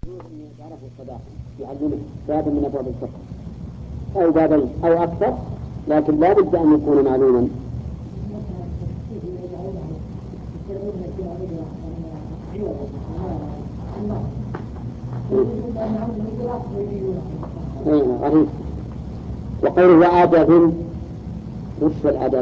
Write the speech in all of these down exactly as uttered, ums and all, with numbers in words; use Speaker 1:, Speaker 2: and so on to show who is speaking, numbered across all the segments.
Speaker 1: يعرف الصداقة يعلمه باب من أبواب الفقه أو بابين أو أكثر، لكن لا بد أن يكون معلوما. غريب. وقوله وأدب، وش الأدب؟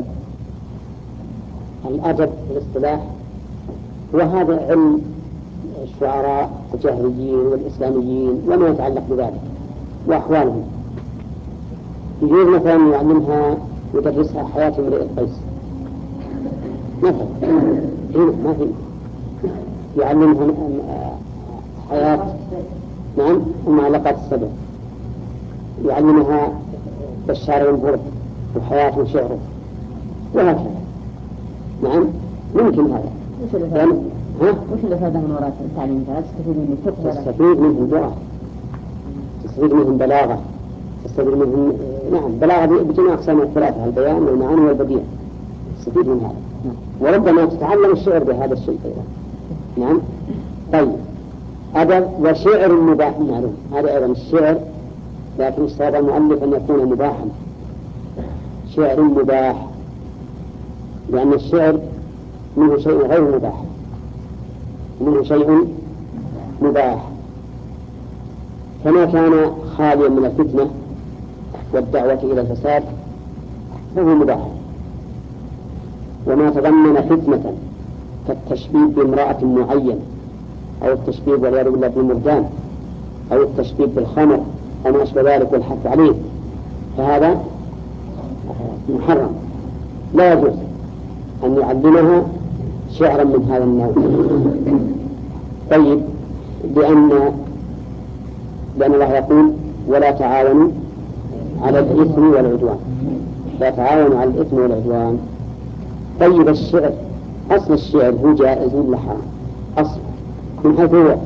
Speaker 1: الأدب في الاصطلاح هو هذا علم الشعراء الجاهليين والإسلاميين وما يتعلق بذلك وأحوالهم. يجوز مثلا يعلمها يدرسها حياة امرئ القيس مثلا، ما في يعلمها حياة نعم المعلقات السبع، يعلمها بشار البرد وحياة وشعره وهكذا. نعم ممكن هذا.
Speaker 2: وش اللي فاده من وراء التعليم؟ تستفيد منه فقه؟
Speaker 1: تستفيد منهم لغة، تستفيد منهم بلاغة، تستفيد منهم نعم بلاغة بجميع أقسام الثلاثة، البيان والمعاني والبديع، تستفيد من هذا. وربما تتعلم الشعر بهذا الشيء أيضا. نعم. طيب أدب وشعر مباح معلوم، هذا أيضا الشعر، لكن اشترط المؤلف أن يكون مباحا، شعر مباح، لأن الشعر منه شيء غير مباح، منه شيء مباح، فما كان خاليا من الفتنة والدعوة إلى الفساد فهو مباح، وما تضمن فتنة كالتشبيه بامرأة معينة أو التشبيه والعياذ بالله بالمردان أو التشبيه بالخمر أو ما أشبه ذلك والحث عليه، فهذا محرم، لا يجوز أن يعلمها شعرا من هذا النوع. طيب لأن لأن الله يقول ولا تعاونوا على الإثم والعدوان، لا تعاونوا على الإثم والعدوان. طيب الشعر، أصل الشعر هو جائز ولا حرام؟ أصل من حيث هو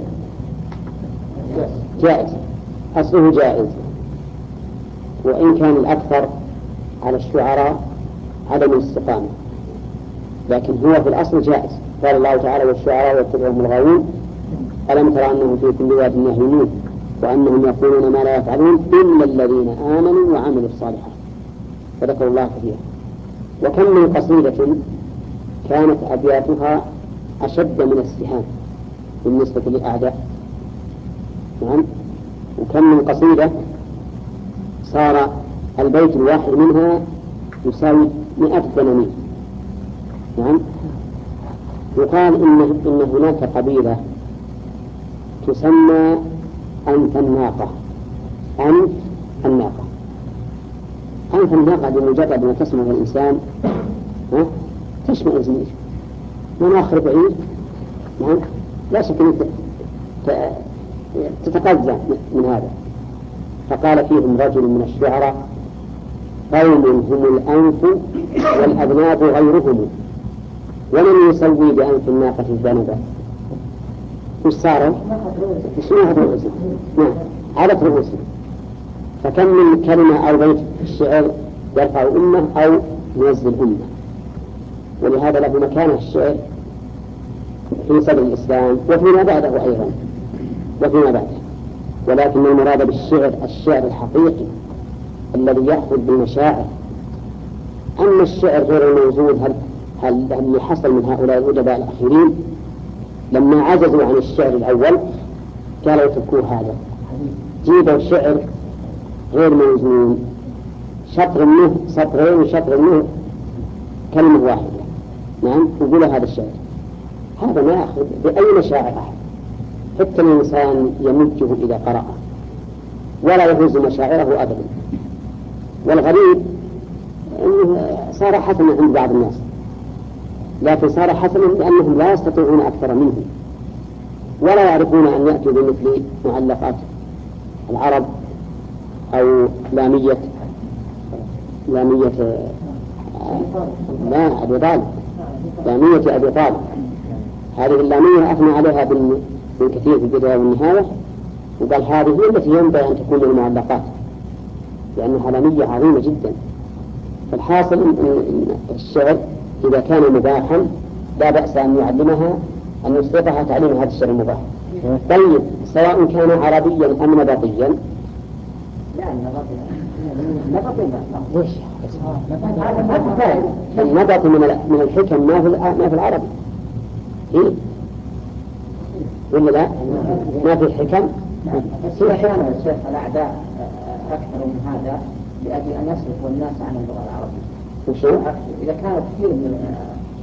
Speaker 1: جائز، أصله جائز، وإن كان الأكثر على الشعراء عدم الاستقامة، لكن هو في الأصل جائز. قال الله تعالى والشعراء يتبعهم الغاوون ألم ترى أنهم في كل واد يهيمون وأنهم يقولون ما لا يفعلون إلا الذين آمنوا وعملوا الصالحات، فذكر الله كثيرا. وكم من قصيدة كانت أبياتها أشد من السهام بالنسبة للأعداء. نعم. وكم من قصيدة صار البيت الواحد منها يساوي مئة دنانير. نعم. يقال إن, إن هناك قبيلة تسمى أنف الناقة، أنف الناقة، أنف الناقة بمجرد ما تسمع الإنسان تشمئز منه مناخر بعيد. نعم. لا شك أن تتقزى من هذا. فقال فيهم رجل من الشعراء قوم هم الأنف والأذناب غيرهم ومن يسوي بأنف الناقة الذنبة. وش صاروا؟ شنوها رؤوسهم؟ نعم عادت رؤوسهم. فكم من كلمة أو بيت في الشعر يرفع أمة أو ينزل أمة، ولهذا له مكانة الشعر في صدر الإسلام وفيما بعده أيضا وفيما بعده. ولكن المراد بالشعر الشعر الحقيقي الذي يأخذ بالمشاعر. أما الشعر غير الموزون هل هل اللي حصل من هؤلاء الأدباء الأخيرين لما عجزوا عن الشعر الأول قالوا تركوا هذا، جيبوا شعر غير موزون، شطر منه سطرين وشطر منه كلمة واحدة. نعم. وقولوا هذا الشعر، هذا ما يأخذ بأي مشاعر أحد، حتى الإنسان يمجه إذا قرأه ولا يهز مشاعره أبدا. والغريب أنه صار حسنا عند بعض الناس، لكن صار حسنا لأنهم لا يستطيعون أكثر منه ولا يعرفون أن يأتوا بمثل معلقات العرب أو لامية لامية لا أبي طالب، لامية أبي طالب. هذه اللامية أثنى عليها بالكثير في البداية والنهاية، وقال هذه هي التي ينبغي أن تكون المعلقات لأنها لامية عظيمة جدا. فالحاصل أن الشعر إذا كان مباحا لا بأس أن يعلمها أن يسبقها تعليم هذا الشعر المباح. طيب سواء كان عربيا أم نبطيا.
Speaker 2: لا النبطي نبطي
Speaker 1: ليش؟ النبط من من الحكم ما في ما في العربي. إيه؟ ولا لا؟ ما في الحكم.
Speaker 2: بس هو أحيانا الشيخ الأعداء أكثر من هذا لأجل أن يصرفوا الناس عن اللغة العربية.
Speaker 1: وشو؟
Speaker 2: إذا كان كثير من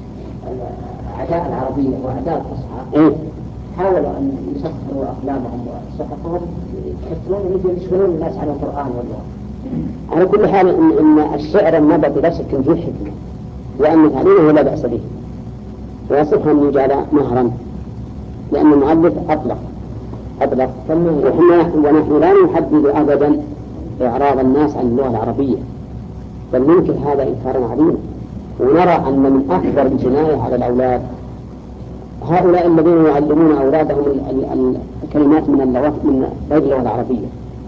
Speaker 2: أعداء العربية وأعداء الفصحى
Speaker 1: إيه؟
Speaker 2: حاولوا أن يسخروا أقلامهم وصحفهم يحسنون يجوا يشغلون الناس عن القرآن واللغة.
Speaker 1: على كل حال إن, إن الشعر النبطي لا شك فيه حكمة وأن تعليمه لا بأس به ويصح أن يجعل مهرا لأن المؤلف أطلق أطلق ونحن لا نحدد أبدا إعراض الناس عن اللغة العربية بل ننكر هذا إنكارا عظيما ونرى أن من أكبر الجناية على الأولاد هؤلاء الذين يعلمون أولادهم الكلمات من اللغة من غير اللغة العربية.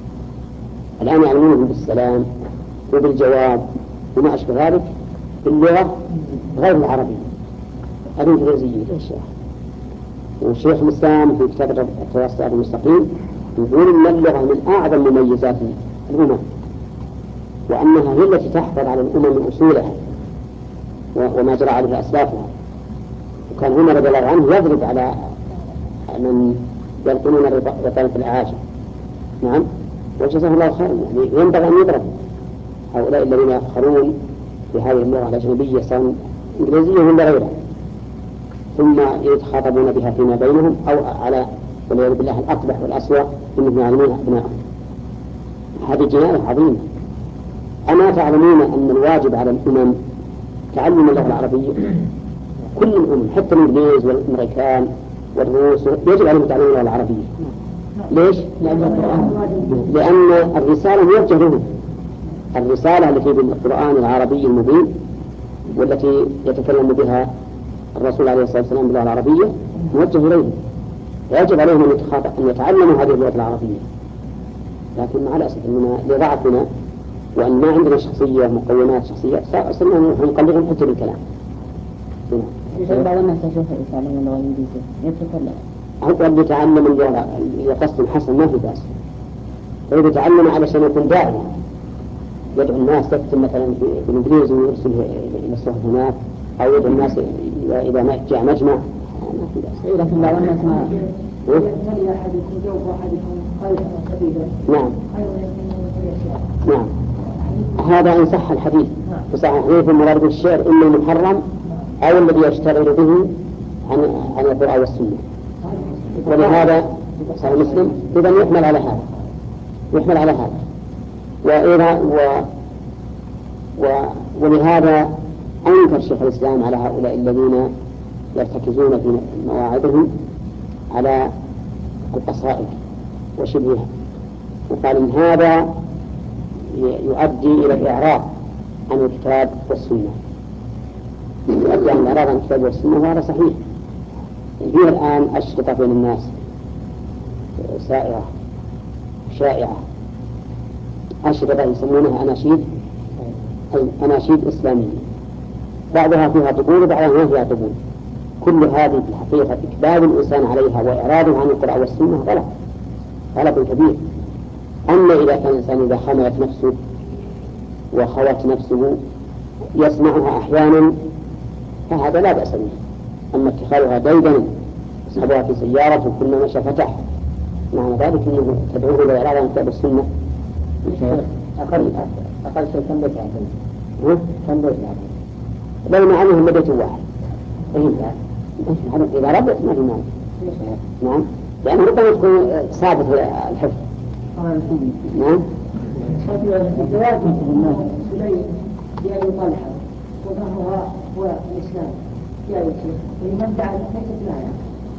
Speaker 1: الآن يعلمونهم بالسلام وبالجواب وما أشبه ذلك باللغة غير العربية الإنجليزية. والشيخ الإسلام في كتاب التواصل المستقيم يقول أن اللغة من أعظم مميزات الأمم وأنها هي التي تحفظ على الأمم أصولها وما جرى عليها أسلافها. وكان عمر رضي الله عنه يضرب على من يلقنون رطالة الأعاجم. نعم وجزاه الله خيرا يعني ينبغي أن يضرب هؤلاء الذين يفخرون بهذه اللغة الأجنبية سواء إنجليزية ولا غيرها ثم يتخاطبون بها فيما بينهم أو على والعياذ بالله الأقبح والأسوأ إنهم يعلمون أبنائهم. هذه جناية عظيمة. أما تعلمون أن الواجب على الأمم تعلم اللغة العربية كل الأمم حتى الإنجليز والأمريكان والروس يجب عليهم تعلم اللغة العربية. ليش؟ لأن الرسالة موجهة لهم. الرسالة التي بالقرآن العربي المبين والتي يتكلم بها الرسول عليه الصلاة والسلام باللغة العربية موجه إليهم ويجب عليهم أن يتعلموا هذه اللغة العربية. لكن مع الأسف أننا لضعفنا وأن ما عندنا شخصية مقومات شخصية صرنا نقلدهم حتى بالكلام.
Speaker 2: بعض الناس يشوف يتعلم اللغة الإنجليزية يتكلم
Speaker 1: أو أن يتعلم اللغة لقصد حسن ما في بأس فإذا يتعلم علشان يكون داعية يدعو الناس يكتب مثلا بالإنجليزي ويرسل إلى الصحف هناك أو يدعو الناس إذا ما جاء مجمع ما في بأس.
Speaker 2: لكن بعض الناس ما
Speaker 3: يبتلي أحدكم جوف أحدكم خيرا سبيلا.
Speaker 1: نعم نعم هذا إن صح الحديث وصح الحديث المراد بالشعر إما المحرم أو الذي يشتغل به عن عن القرآن والسنة. ولهذا صحيح مسلم إذا يحمل على هذا يحمل على هذا وإذا و و ولهذا أنكر شيخ الإسلام على هؤلاء الذين يرتكزون في مواعظهم على القصائد وشبهها وقال إن هذا يؤدي إلى الإعراض عن الكتاب والسنة يؤدي عن الإعراض عن الكتاب والسنة وهذا صحيح. فيه الآن أشرطة بين الناس سائرة شائعة أشرطة يسمونها أناشيد أي أناشيد إسلامية بعضها فيها طبول وبعضها ما فيها طبول. كل هذه الحقيقة إكباب الإنسان عليها وإعراضه عن القرآن والسنة غلط غلط كبير. أما إذا كان الإنسان إذا خملت نفسه وخوت نفسه يسمعها أحيانا فهذا لا بأس به. أما اتخاذها ديدنا يسحبها في سيارة وكل ما مشى فتح معنى ذلك أنه تدعوه إلى إعراض عن الكتاب والسنة.
Speaker 2: أقل أقل شيء كم بيت عندنا؟ كم بيت عندنا؟
Speaker 1: لو ما عليهم بيت واحد. إذا ربط ما في معنى. نعم. لأنه ربما تكون صعبة الحفظ. نعم.
Speaker 3: الزواج سليم بأبي طلحة وظهرها هو الإسلام يا شيخ ولمن دعا ليست لها.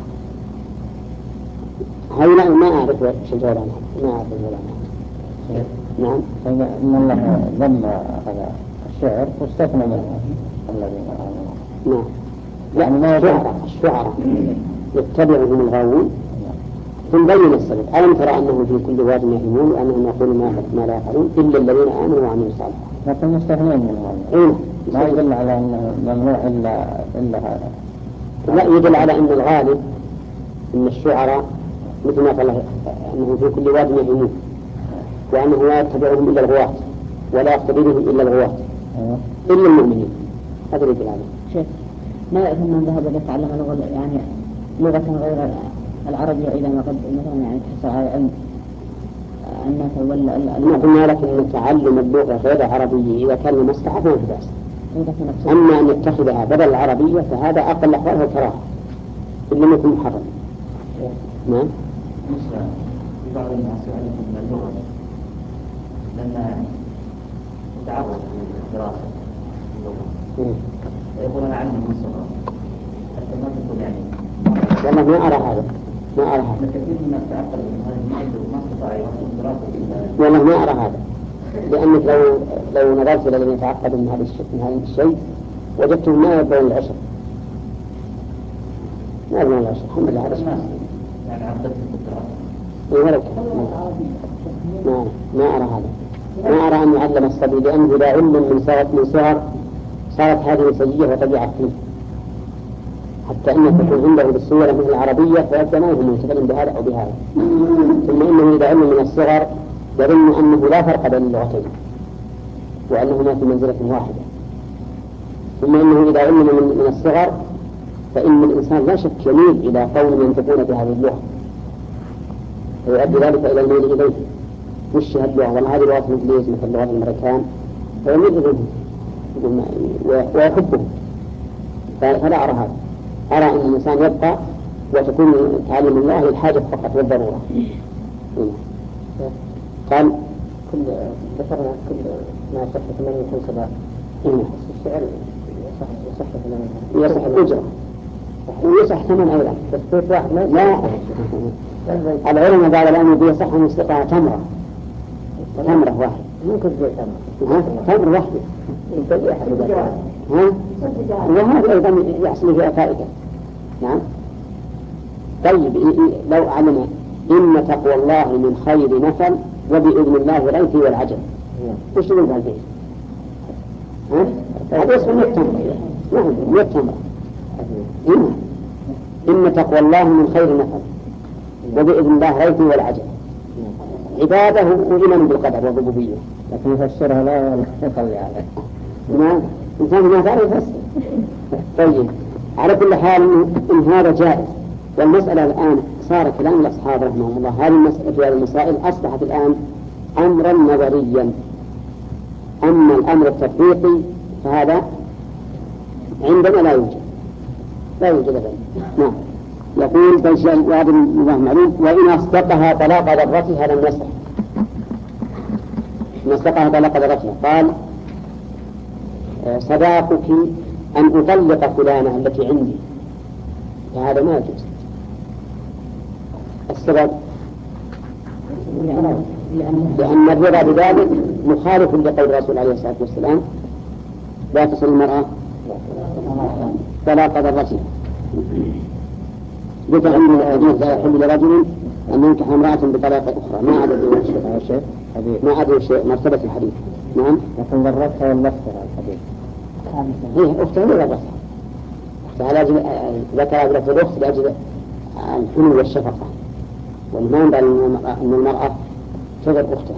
Speaker 1: هؤلاء ما أعرف وش الجواب عنها ما أعرف الجواب عنها. نعم.
Speaker 2: إن الله ذم هذا الشعر واستثنى منه الذين آمنوا.
Speaker 1: نعم. يعني ما الشعراء الشعراء يتبعهم الغاوون ثم بين السبب. ألم ترى أنهم في كل واد يهيمون وأنهم يقولون ما ما لا يفعلون إلا الذين آمنوا وعملوا الصالحات.
Speaker 2: لكن مستثنين منهم.
Speaker 1: إيه.
Speaker 2: ما يدل على أنه ممنوع إلا إلا هذا.
Speaker 1: لا يدل على أن الغالب أن الشعراء مثل ما قال الله أنه في كل واد يهيمون، وأنه لا يتبعهم إلا الغواة ولا يقتديهم إلا الغواة إلا المؤمنين. هذا اللي يقول
Speaker 2: شيخ ما يفهم من ذهب يتعلم لغة يعني لغة غير العربية إذا ما قد مثلا يعني تحصل على علم الناس ولا
Speaker 1: ما قلنا لك أن تعلم اللغة غير العربية إذا كان مصلحة فهو بأس، أما أن يتخذها بدل العربية فهذا أقل أحواله كراهة إن لم يكن محرم. نعم.
Speaker 2: في بعض الناس يعلمون من اللغة لما يعني يتعرض للدراسة اللغة يقول أنا علمي من الصغر حتى ما تقول يعني
Speaker 1: والله ما أرى هذا ما أرى هذا
Speaker 2: كثير من الناس تعقل من هذا الموضوع ما استطاع يواصل دراسة.
Speaker 1: والله ما أرى هذا، لأنك لو لو نظرت إلى الذين يتعقدوا من هذا الشيء من هذا الشيء وجدتهم ما يبغون العشر ما يبغون العشر. الحمد لله هذا
Speaker 2: الناس يعني عقدت الدراسة.
Speaker 1: إيه ولك ما ما أرى هذا، ما أرى أن يعلم الصبي لأنه لا علم من صارت من صغر صارت هذه سجية وطبيعة فيه، حتى أن تكون عنده بالسورة مثل العربية فيبدأ ما يهم يتكلم بهذا أو بهذا. ثم إنه إذا علم من الصغر يظن أنه لا فرق بين اللغتين وأنهما في منزلة واحدة. ثم إنه إذا علم من, من الصغر فإن الإنسان لا شك يميل إلى قوم ينطقون بهذه اللغة ويؤدي ذلك إلى الميل إليه مش هاللغة والله هذه لغة الإنجليز مثل لغة الأمريكان فيميل إليهم ويحبهم. فلا أرى هذا، أرى أن الإنسان يبقى وتكون تعلم الله للحاجة فقط والضرورة. قال
Speaker 2: كل ذكرنا كل ما يصح ثمانية يكون سبعة. الشعر يصح يصح ثمانية.
Speaker 1: يصح الأجرة ويصح ثمن أيضا.
Speaker 2: بس كيف واحد
Speaker 1: لا العلماء قال الآن يبي يصح أن يستطيع تمرة تمرة واحدة.
Speaker 2: ممكن زي تمرة.
Speaker 1: تمرة واحدة.
Speaker 2: يبي أحد يجاوب.
Speaker 1: ها؟ وهذا أيضا يحصل فيها فائدة. نعم. طيب لو علم إن تقوى الله من خير نفل وبإذن الله ريثي والعجل وش تقول بهالبيت؟ ها؟ هذا اسمه مئة تمرة. نعم مئة تمرة. إن تقوى الله من خير نفل وبإذن الله ريثي والعجل عباده وإيمان بالقدر والربوبية.
Speaker 2: لكن يفسرها لا يخلي عليه.
Speaker 1: نعم إنسان ما تعرف يفسر. طيب على كل حال إن هذا جائز. والمسألة الآن صار كلام الأصحاب رحمهم الله هذه المسألة في هذه المسائل أصبحت الآن أمرا نظريا. أما الأمر التطبيقي فهذا عندنا لا يوجد لا يوجد أبدا. نعم. يقول بشيء وهذا الله معلوم وإن أصدقها طلاق ذرتها لم يصح. إن أصدقها طلاق ذرتها قال صداقك أن أطلق فلانة التي عندي فهذا ما يجوز. السبب لأن الرضا بذلك مخالف لقول الرسول عليه الصلاة والسلام لا تصل المرأة طلاق ذرتها. بتعمل الحديث لا يحل لرجل أن ينكح امرأة بطلاق أخرى ما عدا شيء ما عدا شيء مرتبة الحديث. نعم.
Speaker 2: لكن ذرتها واللفتها الحديث.
Speaker 1: هي أختها ولا ذرتها؟ أختها لأجل ذكر أجل الأخت لأجل الحنو والشفقة وما ينبغي أن المرأة تذر أختها.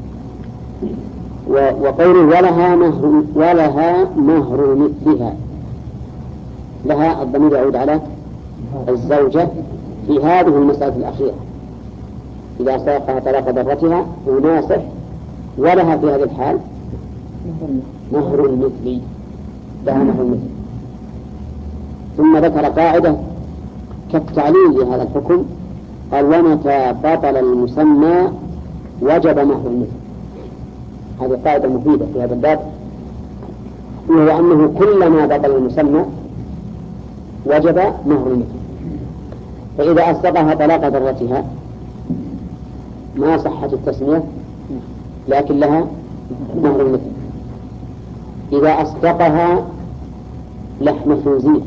Speaker 1: وقوله ولها مهر ولها مهر مثلها لها الضمير يعود على الزوجة في هذه المسألة الأخيرة إذا ساقها طلاق ذرتها وناصح ولها في هذه الحال مهر المثلي لها مهر المثلي. ثم ذكر قاعدة كالتعليل لهذا الحكم قال ومتى بطل المسمى وجب مهر المثل. هذه قاعدة مفيدة في هذا الباب وهو أنه كلما بطل المسمى وجب مهر المثل. فإذا أصدقها طلاق ذرتها ما صحت التسمية لكن لها مهر المثل. إذا أصدقها لحم خنزير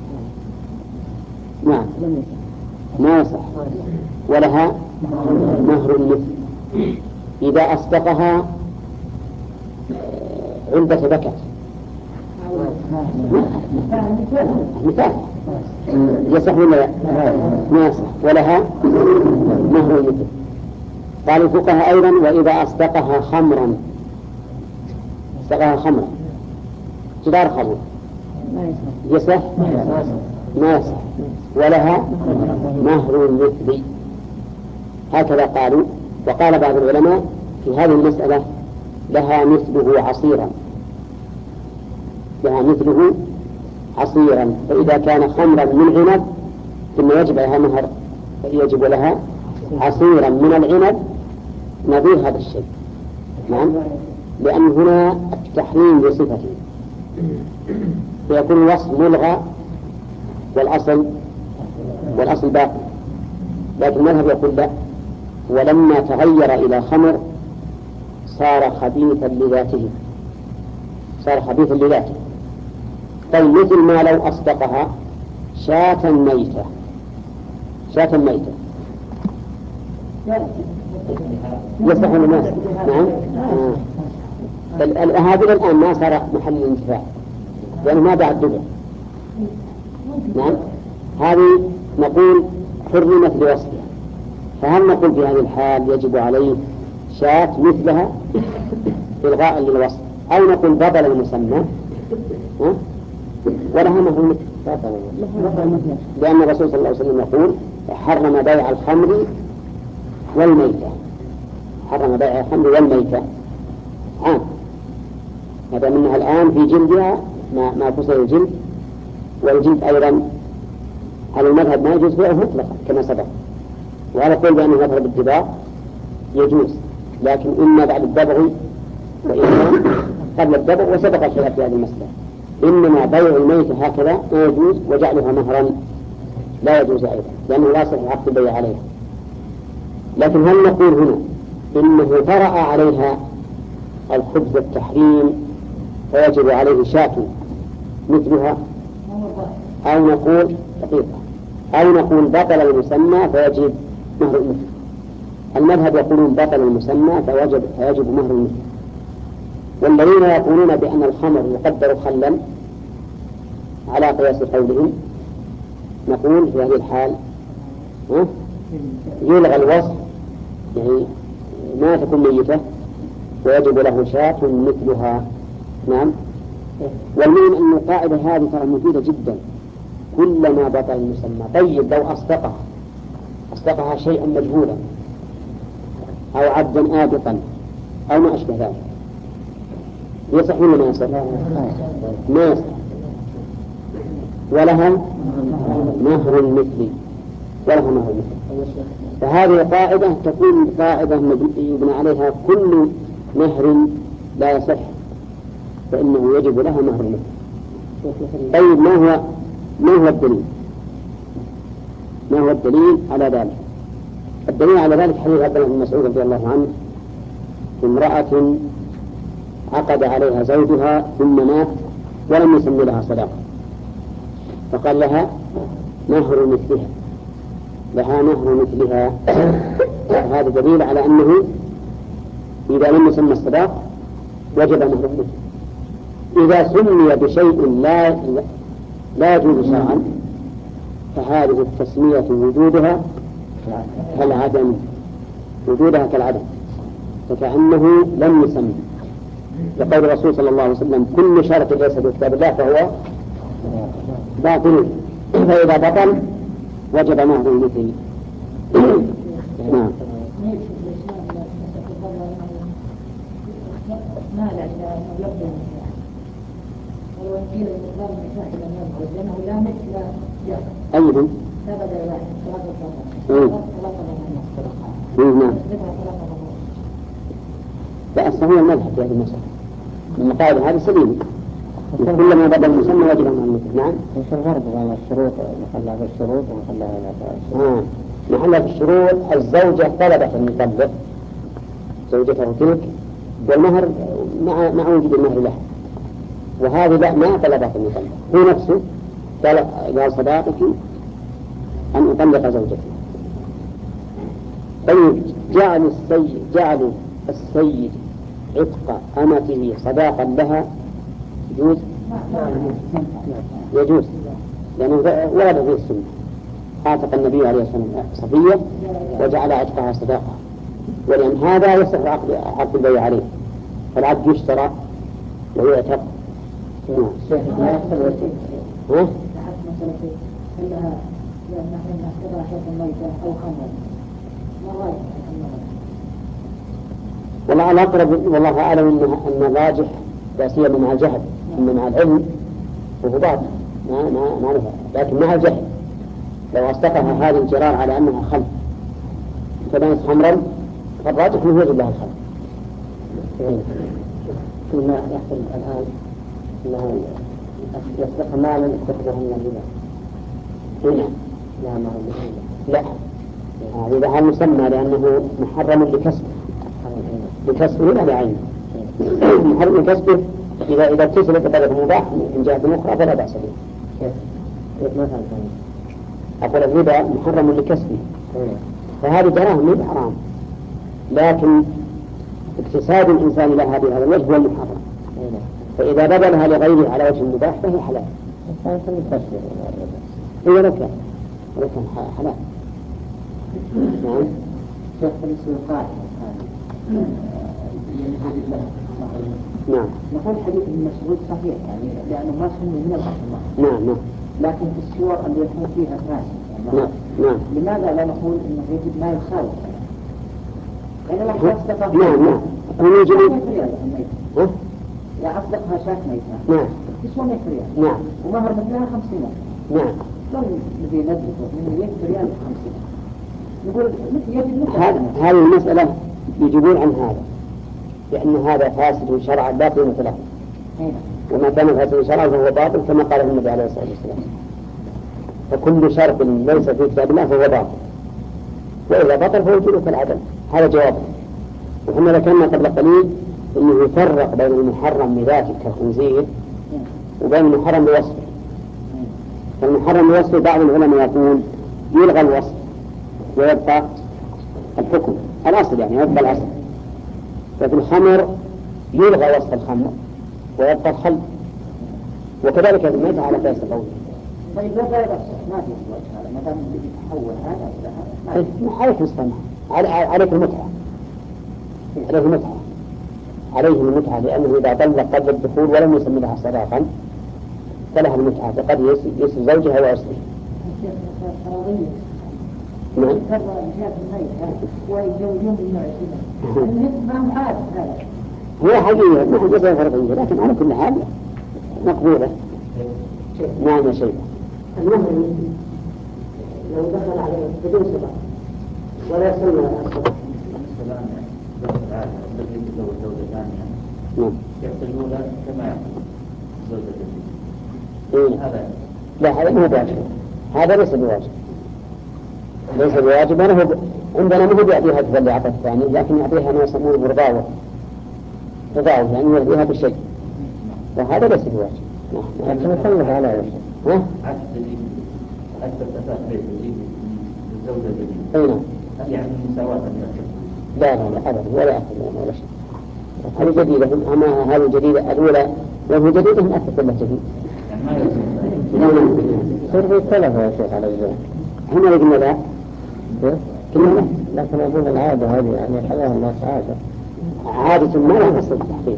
Speaker 1: نعم ما يصح ولها مهر المثل. إذا أصدقها علبة بكت مثال يصح ولا لا؟ ما يصح. ولها مهر المثل. قال الفقهاء أيضا وإذا أصدقها خمرا، أصدقها خمرا جدار خمر يصح؟ ما يصح. ولها مهر المثل. هكذا قالوا. وقال بعض العلماء في هذه المسألة لها مثله عصيرا، لها مثله عصيرا. فإذا كان خمرا من عنب ثم يجب لها مهر، يجب لها عصيرا من العنب نظير هذا الشيء. نعم، لأن هنا التحريم بصفته، فيكون الوصف ملغى والأصل والأصل باقي. لكن المذهب يقول لا، ولما تغير إلى خمر صار خبيثا لذاته، صار خبيثا لذاته. طيب مثل ما لو أصدقها شاة ميتة، شاة ميتة يصح ولا ما يصح؟ نعم. آه. هذه الآن ما صار محل الانتفاع لأنه ما بعد دبر. نعم، هذه نقول حرمت لوصفها. فهل نقول في هذه الحال يجب عليه شاة مثلها إلغاء للوصف، أو نقول بدل المسمى ولها مهر مثل؟ لأن الرسول صلى الله عليه وسلم يقول حرم بيع الخمر والميتة، حرم بيع الخمر والميتة عام. هذا منها الآن في جلدها ما ما فصل الجلد، والجلد أيضا على المذهب ما يجوز بيعه مطلقا كما سبق. وهذا قول بأنه مذهب الدباغ يجوز، لكن إما بعد الدبغ وإما قبل الدبغ، وسبق الخلاف في هذه المسألة. إنما بيع الميتة هكذا لا يجوز، وجعلها مهرا لا يجوز أيضا، لأنه لا يصح عقد البيع عليها. لكن هل نقول هنا إنه طرأ عليها الخبز التحريم فيجب عليه شاة مثلها، أو نقول دقيقة، أو نقول بطل المسمى فيجب مهر المثل؟ المذهب يقولون بطل المسمى فيجب, فيجب مهر المثل، والذين يقولون بأن الخمر يقدر خلا على قياس قولهم نقول في هذه الحال يلغى الوصف، يعني ما تكون ميتة ويجب له شاة مثلها. نعم. والمهم أن القاعدة هذه ترى مفيدة جدا. كلما بطل المسمى، طيب لو أصدقها أصدقها شيئا مجهولا أو عبدا آبطا أو ما أشبه ذلك، يصح ولا ما يصح؟ ما يصح. ولها مهر مثلي، ولها مهر مثلي. فهذه قاعدة تكون قاعدة يبنى عليها كل مهر لا يصح فإنه يجب لها مهر مثلي. طيب ما هو ما هو الدليل؟ ما هو الدليل على ذلك؟ الدليل على ذلك حديث عبد الله بن مسعود رضي الله عنه: امرأة عقد عليها زوجها ثم مات ولم يسم لها صداقة، فقال لها مهر مثلها، لها مهر مثلها. هذا دليل على أنه إذا لم يسمى الصداق وجب مهر مثله. إذا سمي بشيء لا لا يجوز شرعا فهذه التسمية وجودها كالعدم، وجودها كالعدم، فكأنه لم يسمى. لقول الرسول صلى الله عليه وسلم: كل شرط ليس بكتاب الله فهو باطل، فإذا بطل وجب مهر المثل. نعم.
Speaker 3: ما لا يبدو ولو ان قيل المقدار النكاح لم يظهر لانه لا مثل لا
Speaker 1: أيضا
Speaker 3: لا بدل واحد ثلاثة ثلاثة
Speaker 1: نعم. لا الصحيح المذهب في هذه المسألة المقاعدة هذه سليمة، كلما بدل المسمى وجب مهر المثل. نعم.
Speaker 2: وش الفرق بين الشروط محلها في الشروط ومحلها في الشروط؟
Speaker 1: آه. محلها في الشروط الزوجة طلبت أن يطلق زوجته تلك والمهر مع مع وجود المهر له، وهذه لا ما طلبت أن يطلق، هو نفسه قال صداقك أن أطلق زوجتي. طيب جعل السيد جعل السيد عتق أمته صداقا لها يجوز؟ يجوز. لأنه ورد في السنة أعتق النبي عليه الصلاة والسلام صفية وجعل عتقها صداقة، ولأن هذا يصح عقد عقد البيع عليه، فالعبد يشترى ويعتق.
Speaker 3: شيخ ما يحصل وسيء ها؟ تحت مسألة كلها لأن نحن نعتبر شيء ميتة أو خمر ما رأيك؟
Speaker 1: والله على أقرب والله أعلم أن أن الراجح لا سيما مع الجهل، أما مع العلم وهو باطل ما ما ما له، لكن مع الجهل لو أصدقها هذه الجرار على أنها خلق فبنت خمرا فالراجح أنه يجب لها الخلق.
Speaker 3: فيما يحصل الآن أنه يصدق مالا يتخذه من الربا.
Speaker 1: نعم.
Speaker 3: لا ما هو
Speaker 1: لا هذا هذا مسمى لأنه محرم لكسبه لكسبه لا بعينه. محرم لكسبه إذا إذا اتصل بطريقة مباح من جهة أخرى فلا بأس به.
Speaker 3: كيف؟ كيف مثلا؟
Speaker 1: أقول الربا محرم لكسبه فهذه دراهم مو حرام، لكن اكتساب الإنسان لها بهذا الوجه هو المحرم، فإذا بذلها لغيره على وجه المباح فهي حلال. إذا لك لك حلال. نعم.
Speaker 3: شيخ السلطان
Speaker 1: نعم.
Speaker 3: نقول حديث ابن مسعود صحيح يعني لأنه ما سمي من الأصل.
Speaker 1: نعم نعم.
Speaker 3: لكن في السور اللي يكون فيها ناس.
Speaker 1: نعم نعم.
Speaker 3: لماذا لا نقول إنه يجب ما يخالف؟ يعني لو أصدقها
Speaker 1: نعم نعم. هم يجب. ها؟
Speaker 3: لا أصدقها شاك ميتة.
Speaker 1: نعم.
Speaker 3: تسوى مئة ريال.
Speaker 1: نعم.
Speaker 3: ومهر مثلها خمسين.
Speaker 1: نعم.
Speaker 3: لو نبي ندرسه من مئة ريال خمسين. نقول يجب
Speaker 1: هذا هذه المسألة يجيبون عن هذا لأن هذا فاسد شرعا لا قيمة له، وما كان فاسد شرعا فهو باطل كما قال النبي عليه الصلاة والسلام. فكل شرط ليس في كتاب الله فهو باطل، وإذا بطل فوجوده كالعدم. هذا جوابه. وحنا ذكرنا قبل قليل أنه يفرق بين المحرم بذاته كالخنزير وبين المحرم بوصفه. فالمحرم بوصفه بعض العلماء يقول يلغى الوصف ويبقى الحكم الأصل، يعني يبقى الأصل. ففي الخمر يلغى وصف الخمر ويبقى الخل، وكذلك الميت على قياس القول.
Speaker 3: طيب لا غير ما في هذا ما دام يتحول هذا إلى هذا.
Speaker 1: عليك مستمع، عليك المتعة، عليه المتعة، عليه المتعة، لأنه إذا طلق قبل الدخول ولم يسمي لها صداقا فلها المتعة، فقد يسر زوجها ويصلح. نعم. هو حقيقة ما هو جزء فرضية، لكن على كل حال مقبولة. نعم يا شيخ.
Speaker 3: المهر لو دخل عليه بدون سبب ولا سمى لها الصدق.
Speaker 2: الذي يتزوج زوجة ثانية يعطي الأولى كما يعطي زوجة جديدة. هذا
Speaker 1: لا هذا مو بواجب، هذا ليس بواجب، ليس بواجب. أنا هو عندنا مو بيعطيها كذا اللي أعطى الثاني، لكن يعطيها ما يسمونه مرضاوة، رضاوة يعني يعطيها بشيء، وهذا ليس بواجب. لكن يخلف على ها؟
Speaker 2: عكس الجديد، عكس الأساس بيت الجديد للزوجة الجديدة.
Speaker 1: أي نعم.
Speaker 2: هل يعني مساواة
Speaker 1: لا لا لا أبدا ولا أخذ ولا شيء. هذه جديدة، أما هذه الجديدة الأولى وهو جديدة من أكثر كلها جديد.
Speaker 2: يعني ما يصير.
Speaker 1: لا لا. صار في الثلاثة يا شيخ على الزوج. هنا قلنا لا. كلنا لا. لكن أقول العادة هذه يعني حلاها الناس عادة. عادة ما لها أصل التحقيق.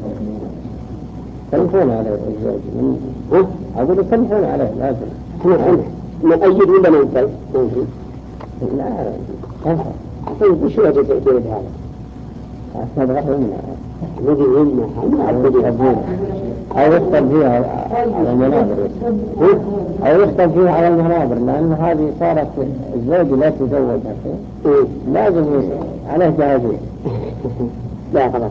Speaker 1: يسلفون عليه الزوج. ها؟ أقول يسلفون عليه لازم. إحنا نؤيد ولا ما نؤيد؟ لا لا. طيب وشو وجه تأثير هذا؟ هذا غير منا. الذي يمنع عن عبده أبوه. أو يختل فيها على المنابر، أو يختل فيها على المنابر، لأن هذه صارت الزوج لا تزوج أخي لازم عليه جاهزية. لا خلاص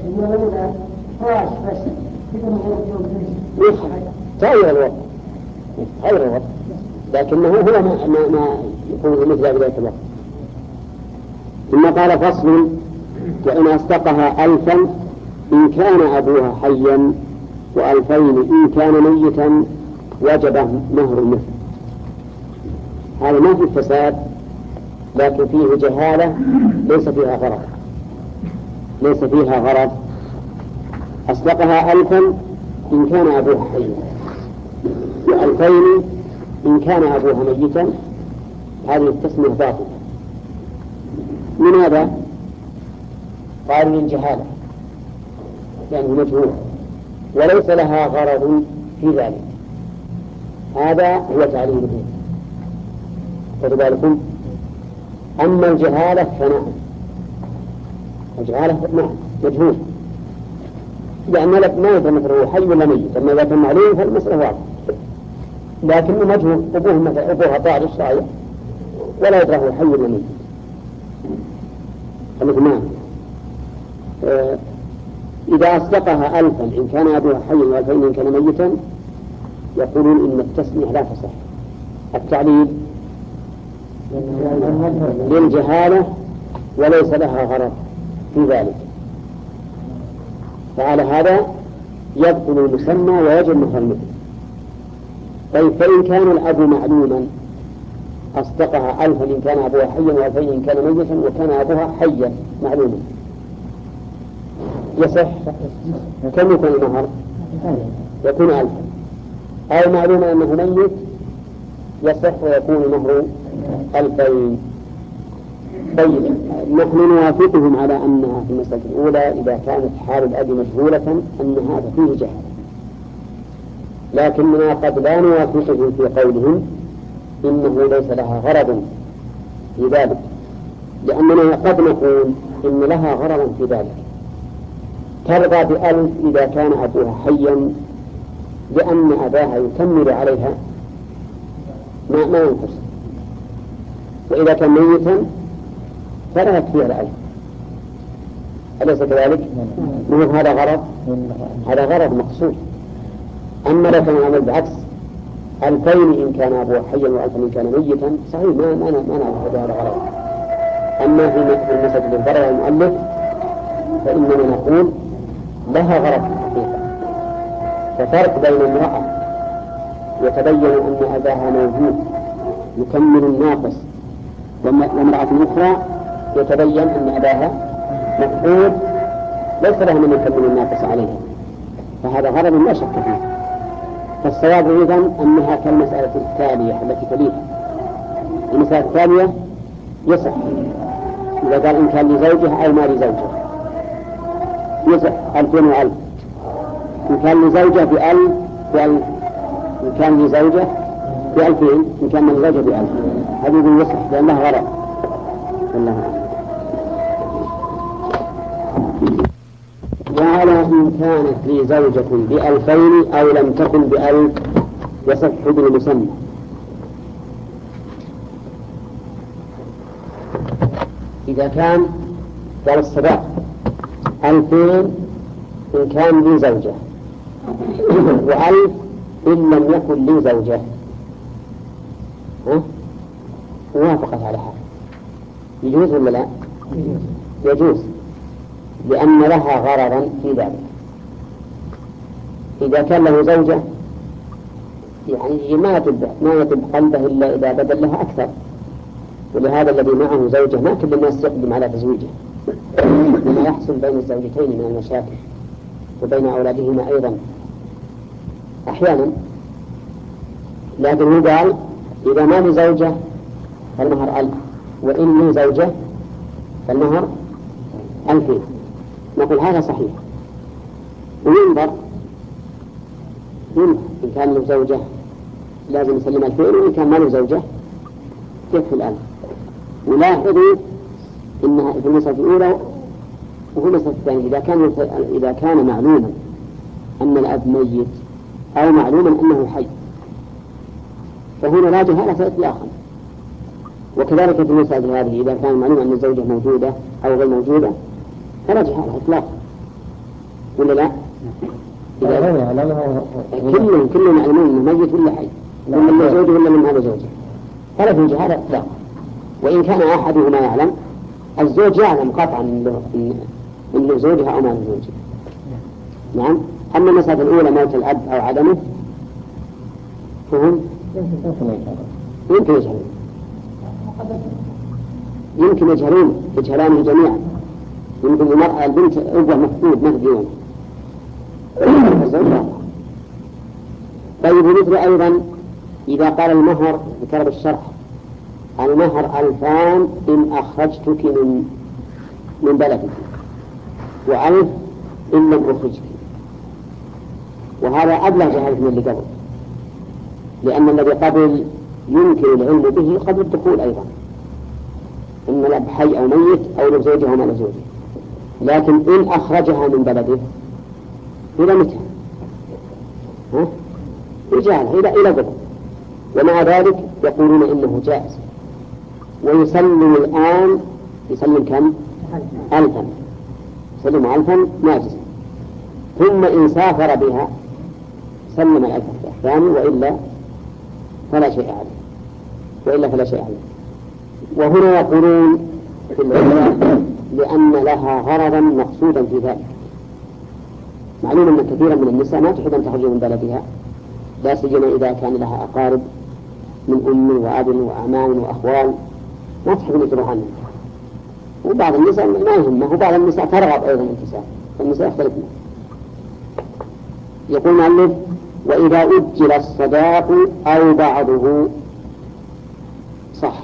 Speaker 1: تغير الوقت، تغير الوقت، لكنه هو ما ما, ما يكون مثل بداية الوقت. ثم قال فصل: وإن أصدقها ألفا إن كان أبوها حيا وألفين إن كان ميتا وجب مهر المثل. هذا ما في فساد، لكن فيه جهالة ليس فيها غرض، ليس فيها غرض. أصدقها ألفا إن كان أبوها حيا وألفين إن كان أبوها ميتا هذه التسمية باطلة. لماذا؟ قالوا للجهالة يعني مجهول وليس لها غرض في ذلك، هذا هو تعليله. فلذلك أما الجهالة فنعم، الجهالة نعم مجهول، لأن لك ما يدري مثله حي ولا ميت، أما إذا كان معلوم فالمسألة واضحة، لكنه مجهول، أبوه مثلا أبوها طاعن الصايع ولا يدري حي ولا ميت. فمثلا آه إذا أصدقها ألفا إن كان أبوها حيا وألفين إن كان ميتا يقولون إن التسمية لا تصح. التعليل للجهالة وليس لها غرض في ذلك، فعلى هذا يبطل المسمى ويجب مثل مثل. طيب فإن كان الأب معلوما أصدقها ألفا إن كان أبوها حيا وألفين إن كان ميتا وكان أبوها حيا معلوما يصح. كم يكون المهر؟ يكون ألفا. أو معلوما أنه ميت يصح ويكون مهر ألفين. طيب نحن نوافقهم على أنها في المسألة الأولى إذا كانت حال الأب مجهولة أن هذا فيه جهل، لكننا قد لا نوافقهم في قولهم إنه ليس لها غرض في ذلك، لأننا قد نقول إن لها غرض في ذلك. ترضى بألف إذا كان أبوها حيا لأن أباها يكمل عليها ما, ما ينقص، وإذا كان ميتا فلا يكفيها الألف. أليس كذلك؟ من هذا غرض، هذا غرض مقصود. أما لو كان العمل بعكس ألفين إن كان أبوها حيا وألفا إن كان ميتا صحيح ما ما ما نعرف هذا غرض. أما في المسألة التي ذكرها المؤلف فإننا نقول لها غرض في الحقيقة. ففرق بين امرأة يتبين أن أباها موجود يكمل الناقص وامرأة أخرى يتبين أن أباها مفقود ليس لها من يكمل الناقص عليها، فهذا غرض لا شك فيه. فالصواب أيضا أنها كالمسألة التالية التي تليها. المسألة التالية يصح إذا قال إن كان لزوجها أو ما لزوجها يصح ألفين وألف، إن كان لزوجة بألف بألف، إن كان لزوجة بألفين، إن كان لزوجة بألف، هذه يقول يصح لأنها غرض. والله وعلى إن كانت لي زوجة بألفين أو لم تكن بألف يصح بالمسمى. إذا كان قال الصداق ألفين إن كان لي زوجة وألف إن لم يكن لي زوجة، ها؟ وافقت على هذا يجوز ولا لا؟ يجوز لأن لها غرضا في ذلك. إذا كان له زوجة يعني ما يطب ما يطب قلبه إلا إذا بدل لها أكثر، ولهذا الذي معه زوجة ما كل الناس يقدم على تزويجه، لما يحصل بين الزوجتين من المشاكل وبين أولادهما أيضا أحيانا. لكن هو قال إذا ما لي زوجة فالمهر ألف، وإن لي زوجة فالمهر ألفين. نقول هذا صحيح وينظر ينظر إن كان له زوجة لازم يسلم ألفين، وإن كان ما له زوجة يكفي الألف. ولاحظوا إنها في المسألة الأولى وفي المسألة الثانية إذا كان إذا كان معلوما أن الأب ميت أو معلوما أنه حي فهنا لا جهالة إطلاقا. وكذلك في المسألة هذه إذا كان معلوم أن الزوجة موجودة أو غير موجودة فلا جهالة إطلاقا، ولا لا؟ كلهم كلهم يعلمون أنه ميت ولا حي، ولا له زوجة ولا من هذا زوجة، فلا في جهالة إطلاقا. وإن كان أحدهما يعلم الزوج يعلم قطعا من له زوجها أو ما له زوجها. نعم. أما المسألة الأولى موت الأب أو عدمه فهم يمكن يجهلون يمكن يجهلون يجهلانه جميعا. يمكن المرأة البنت أبوه مفقود ما تدرون. طيب مثل أيضا إذا قال المهر ذكر بالشرح المهر ألفان إن أخرجتك من من بلدك، وألف إن لم أخرجك، وهذا أبلغ جهالة من اللي قبل، لأن الذي قبل يمكن العلم به قبل الدخول أيضا، إن الأب حي أو ميت أو لزوجها أو ما لزوجه، لكن إن أخرجها من بلده إلى متى؟ ها؟ يجعلها إلى إلى قبل، ومع ذلك يقولون إنه جائز، ويسلم الآن يسلم كم؟ ألفا، يسلم ألفا ناجزا، ثم إن سافر بها سلم الألف الثاني، وإلا فلا شيء عليه، وإلا فلا شيء عليه. وهنا يقولون في العلة لأن لها غرضا مقصودا في ذلك. معلوم أن كثيرا من النساء ما تحب أن تخرج من بلدها، لا سيما إذا كان لها أقارب من أم وأب وأعمام وأخوال، ما تحب أن تروح عنها. وبعض النساء ما يهمه، وبعض النساء ترغب أيضا الانتساب، فالنساء يختلفن. يقول المؤلف: وإذا أجل الصداق أو بعضه صح.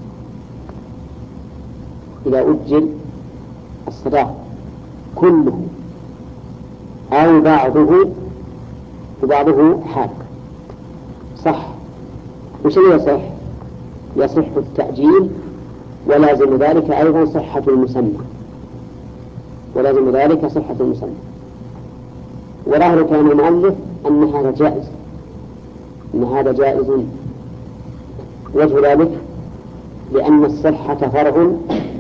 Speaker 1: إذا أجل الصداق كله أو بعضه، وبعضه حال صح. وش يصح؟ يصح التأجيل، ولازم ذلك أيضا صحة المسمى، ولازم ذلك صحة المسمى. وظاهر كلام المؤلف أن هذا جائز، أن هذا جائز. وجه ذلك لأن الصحة فرع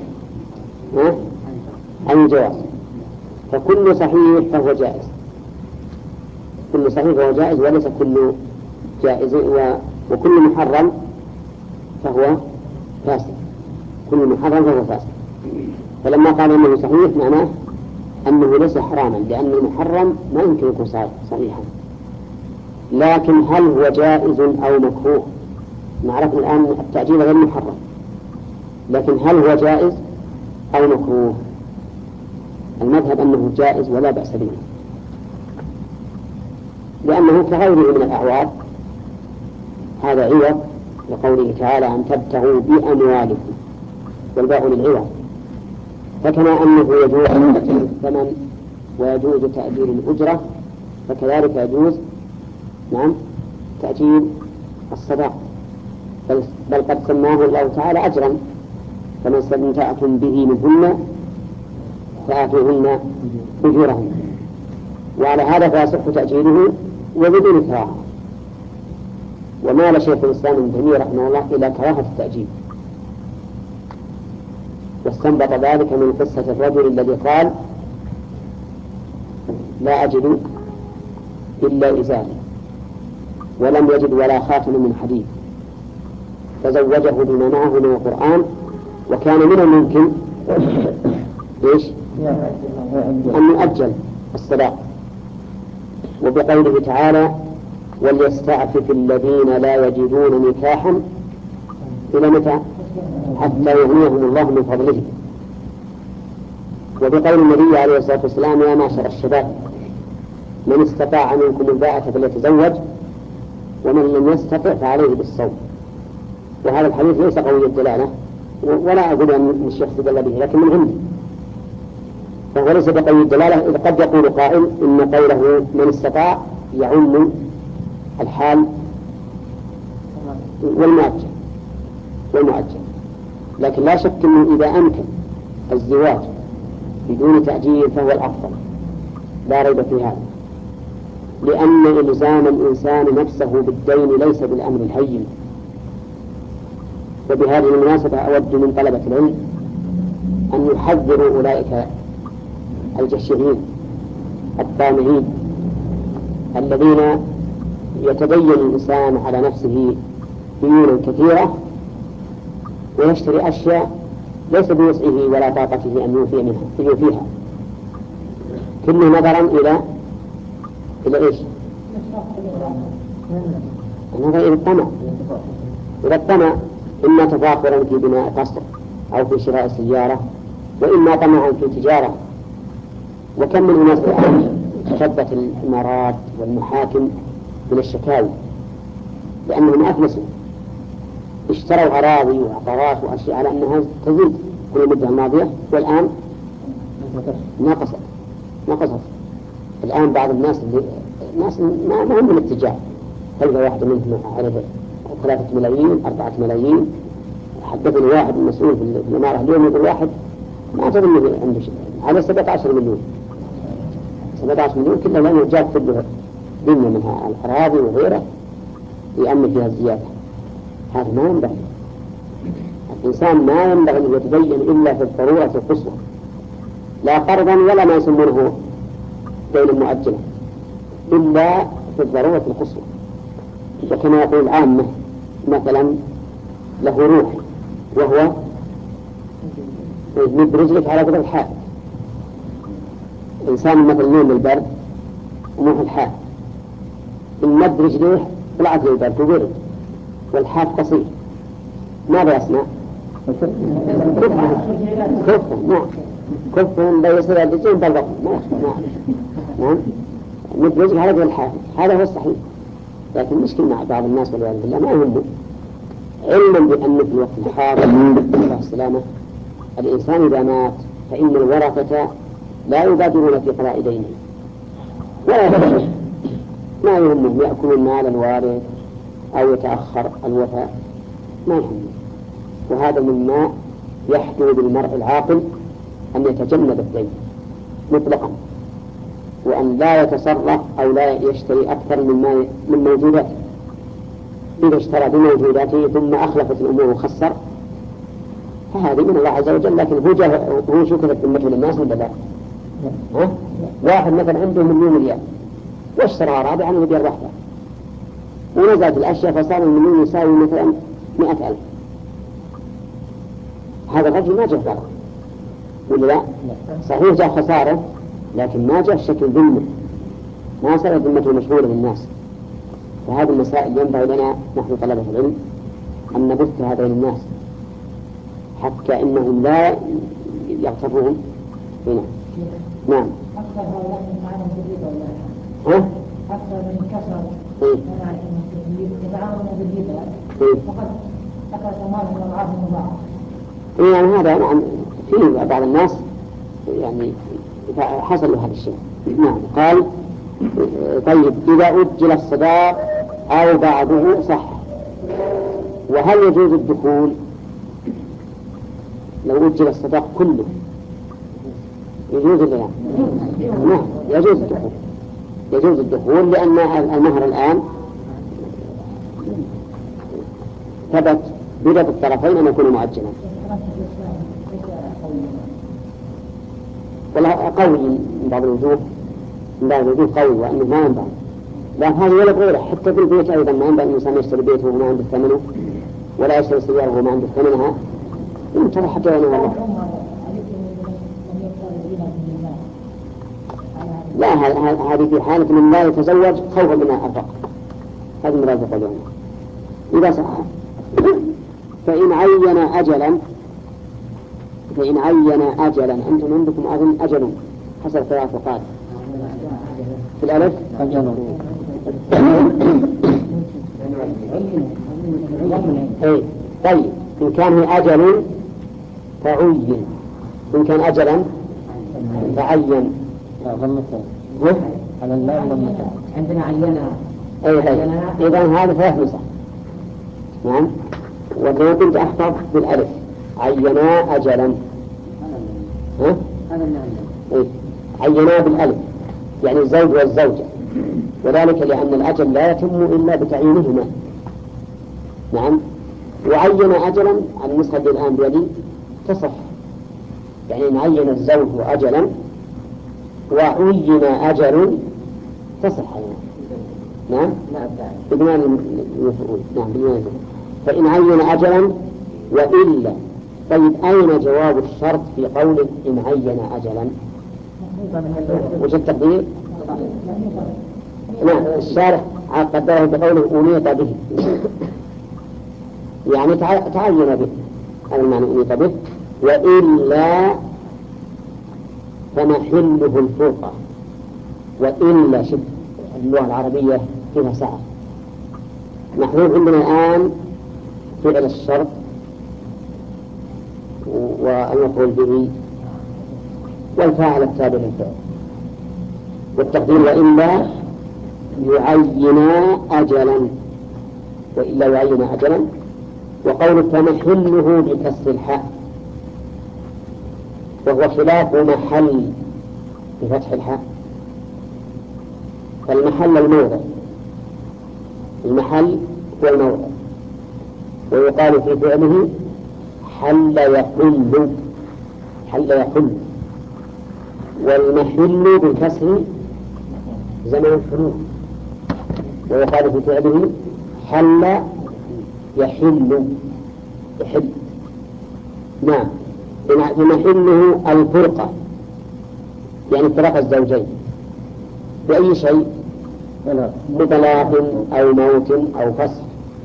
Speaker 1: عن الجواز، فكل صحيح فهو جائز، كل صحيح فهو جائز، وليس كل جائز، وكل محرم فهو فاسد، كل محرم فهو فاسد. فلما قال أنه صحيح معناه أنه ليس حراما، لأن المحرم ما يمكن يكون صحيحا. لكن هل هو جائز أو مكروه؟ نعرف الآن التأجيل غير محرم، لكن هل هو جائز أو مكروه؟ المذهب أنه جائز ولا بأس به، لأنه كغيره من الأعواض، هذا عوض لقوله تعالى أن تبتغوا بأموالكم، والباء للعوض. فكما أنه يجوز تأجيل الثمن ويجوز تأجيل الأجرة، فكذلك يجوز نعم تأجيل الصداق، بل, بل قد سماه الله تعالى أجرا: فمن استمتعتم به منهن فآتوهن أجورهن. وعلى هذا فيصح تأجيله وبدون كراهة. ومال شيخ الإسلام ابن تيمية رحمه الله إلى كراهة التأجيل، واستنبط ذلك من قصة الرجل الذي قال: لا أجد إلا إزاري، ولم يجد ولا خاتم من حديد، فزوجه بما معه من القرآن، وكان من الممكن إيش؟ أن يؤجل الصداق. وبقوله تعالى: وليستعفف الذين لا يجدون نكاحا إلى متى؟ حتى يغنيهم الله من فضله. وبقول النبي عليه الصلاة والسلام: يا معشر الشباب من استطاع منكم الباءة فليتزوج، ومن لم يستطع فعليه بالصوم. وهذا الحديث ليس قوي الدلالة، ولا أقول أن الشيخ استدل به، لكن من عندي، فهو ليس بقوي الدلالة. إذ قد يقول قائل إن قوله من استطاع يعم الحال والمؤجل والمؤجل، لكن لا شك أنه إذا أمكن الزواج بدون تأجيل فهو الأفضل، لا ريب في هذا، لأن إلزام الإنسان نفسه بالدين ليس بالأمر الهين. وبهذه المناسبة أود من طلبة العلم أن يحذروا أولئك الجشعين الطامعين الذين يتدين الإنسان على نفسه ديونا كثيرة ويشتري أشياء ليس بوسعه ولا طاقته أن يوفي منها يوفيها، كله نظرا إلى إلى إيش؟ النظر إلى الطمع، إلى الطمع، إما تفاخرا في بناء قصر أو في شراء سيارة، وإما طمعا في تجارة. وكم من الناس الآن تشبت الإمارات والمحاكم من الشكاوي لأنهم أفلسوا، اشتروا أراضي وعقارات وأشياء على أنها تزيد كل المدة الماضية، والآن نقصت نقصت. الآن بعض الناس اللي ناس ما ما هم الاتجاه، تلقى واحد منهم على ثلاثة ملايين أربعة ملايين. حدثني واحد مسؤول في الإمارة اليوم يقول واحد ما تظن عنده شيء على سبعة عشر مليون سبعة عشر مليون كلها، لأنه جاب كله دنيا منها الأراضي وغيره يأمن فيها الزيادة. هذا ما ينبغي. الإنسان ما ينبغي أن يتبين إلا في الضرورة القصوى، لا قرضا ولا ما يسمونه دين مؤجلا، إلا في الضرورة القصوى. وكما يقول العامة مثلا له روح وهو يمد رجلك على قدر الحال. إنسان مثلا يوم البرد وموح الحال، إن مد رجليه طلعت له البرد وبرد والحال قصير، ماذا يصنع؟ كفه نعم كفه لا يصير الرجل بالبطن نعم مد رجلك على قدر الحال. هذا هو الصحيح. لكن مشكلة مع بعض الناس والعياذ بالله ما يهمه، علما بأن في الوقت الحاضر الله السلامة الإنسان إذا مات فإن الورثة لا يبادرون في قضاء دينه ولا يبادرون، ما يهمهم يأكلون مال الوارث أو يتأخر الوفاء، ما يهمهم. وهذا مما يحدث بالمرء العاقل أن يتجنب الدين مطلقا، وأن لا يتصرف أو لا يشتري أكثر مما من موجوداته. إذا اشترى بموجوداته ثم أخلفت الأمور وخسر فهذه من الله عز وجل، لكن هو جاء هو شو كذا ذمته للناس ولا لا؟ ها؟ واحد مثلا عنده مليون ريال واشترى أراضي عنه بربحها ونزلت الأشياء فصار المليون يساوي مثلا مئة ألف، هذا الرجل ما جاء ضرر ولا لا؟ صحيح جاء خسارة لكن ما جاء شكل ذمة، ما صارت ذمته مشغولة بالناس. وهذه المسائل ينبغي لنا نحن طلبة العلم أن نبثها بين الناس حتى إنهم لا يغترون هنا. نعم.
Speaker 3: أكثر هؤلاء من معنا بالربا ولا
Speaker 1: ها؟
Speaker 3: أكثر من كسر يتعاونون بالربا فقد أكثر مال من العاصم مضاعف.
Speaker 1: يعني هذا نعم في بعض الناس يعني حصل له هذا الشيء. نعم. قال طيب إذا أجل الصداق أو بعضه صح. وهل يجوز الدخول لو أجل الصداق كله؟ يجوز ولا لا؟ نعم يجوز الدخول، يجوز الدخول لأن المهر الآن ثبت بيد الطرفين أن يكون مؤجلا. ولا قوي من بعض الوجوه من بعض الوجوه قوي وأنه ما ينبغي، لا هذا ولا غيره. حتى في البيت أيضا ما ينبغي الإنسان يشتري بيته وما عنده ثمنه، ولا يشتري سيارة وما عنده ثمنها، ينتظر حتى يعني والله. لا هذه في حالة من لا يتزوج خوفا من الفقر، هذه مراد يقولون. إذا صح فإن عين أجلا فإن عين أجلا أنتم عندكم أظن أجل حسب ثلاث وقال في الألف أجل. أي طيب إن كان هي أجل فعين، إن كان أجلا فعين.
Speaker 2: على الله والمثل عندنا عينها.
Speaker 1: أي طيب إذا هذا ثلاث نسخ. نعم. وكما كنت أحفظ بالألف عينا أجلا. ها؟ إيه؟ عينا بالألف يعني الزوج والزوجة، وذلك لأن الأجل لا يتم إلا بتعيينهما. نعم. وعين أجلا على النسخة الآن بيدي تصح، يعني إن عين الزوج أجلا وعين أجل تصح. نعم. بدون المفعول. نعم بدون. فإن عين أجلا وإلا. طيب أين جواب الشرط في قول إن عين أجلا؟ وش التقدير؟ نعم الشارع قدره بقوله أنيط به، يعني تعين به، هذا المعنى أنيط به. وإلا فمحله الفرقة. وإلا شف اللغة العربية فيها سعة، محذوف عندنا الآن فعل الشرط والمفعول به والفاعل التابع للفعل، والتقدير وإلا يعينا أجلا، وإلا يعينا أجلا. وقول فمحله بكسر الحاء وهو خلاف محل بفتح الحاء، فالمحل الموضع، المحل هو الموضع. ويقال في فعله حل يحل، حل يحل. والمحل بالكسر زمن الحلول. ويقال في فعله حل يحل، يحل. نعم. بمحله الفرقة، يعني افتراق الزوجين بأي شيء، بطلاق أو موت أو فسخ.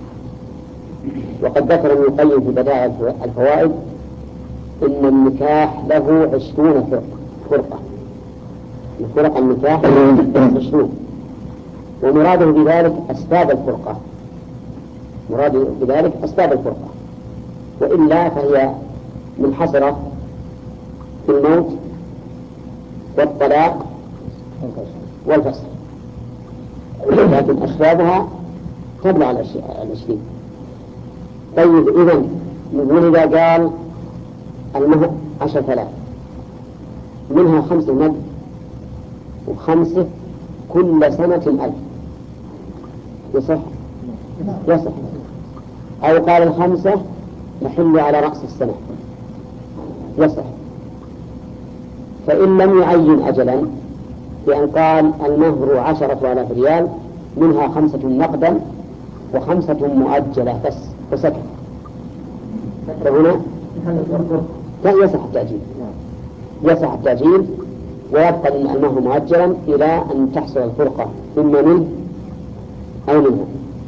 Speaker 1: وقد ذكر ابن القيم في بدائع الفوائد إن النكاح له عشرون فرقة، فرق النكاح عشرون، ومراده بذلك أسباب الفرقة، مراده بذلك أسباب الفرقة، وإلا فهي منحصرة في الموت والطلاق والفسخ، لكن أسبابها تبلغ العشرين. طيب إذن نقول إذا قال المهر عشر آلاف، منها خمسة مد وخمسة كل سنة ألف، يصح؟ يصح. أو قال الخمسة يحل على رأس السنة، يصح. فإن لم يعين أجلا، بأن قال المهر عشرة آلاف ريال منها خمسة نقدا وخمسة مؤجلة بس وسكت، فهنا لا يصح التأجيل، يصح التأجيل ويبقى المهر مؤجلا إلى أن تحصل الفرقة إما منه أو منها.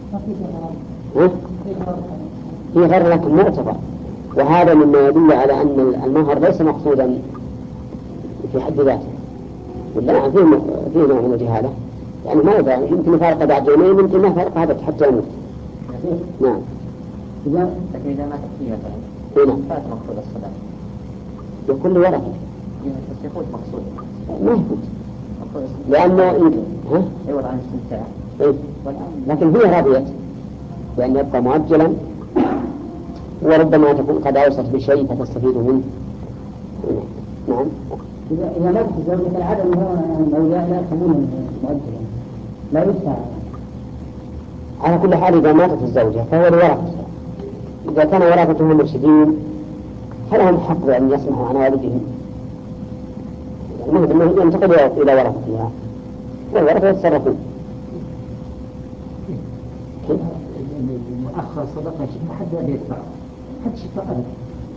Speaker 1: في غير لكن معتبر، وهذا مما يدل على أن المهر ليس مقصودا في حد ذاته، ولا فيه فيه نوع من الجهالة، يعني ما يدري يمكن يفارق بعد يومين، يمكن ما يفارق هذا حتى يموت. نعم.
Speaker 2: إذا لكن إذا ما تكفي مثلا
Speaker 1: نعم
Speaker 2: فات مقصود الصلاة
Speaker 1: يكون له ورثة،
Speaker 2: بس يفوت مقصود
Speaker 1: ما يفوت لأنه ها
Speaker 2: أيوة عن استمتاع.
Speaker 1: إيه؟ لكن هي راضية بأن يبقى مؤجلا، وربما تكون قد أوصت بشيء فتستفيد منه. نعم.
Speaker 3: إذا إذا مات الزوج فالعدم هو الأولياء لا يكتبون مؤجلا، لا يدفع.
Speaker 1: على كل حال إذا ماتت الزوجة فهو الورثة، إذا كان ورثتهم مرشدين فلهم حق بأن يسمحوا عن والدهم، المهم أنه ينتقل إلى ورثتها والورثة يتصرفون.
Speaker 3: مؤخر صدقة ما حد يدفع، حد يدفع أبدا.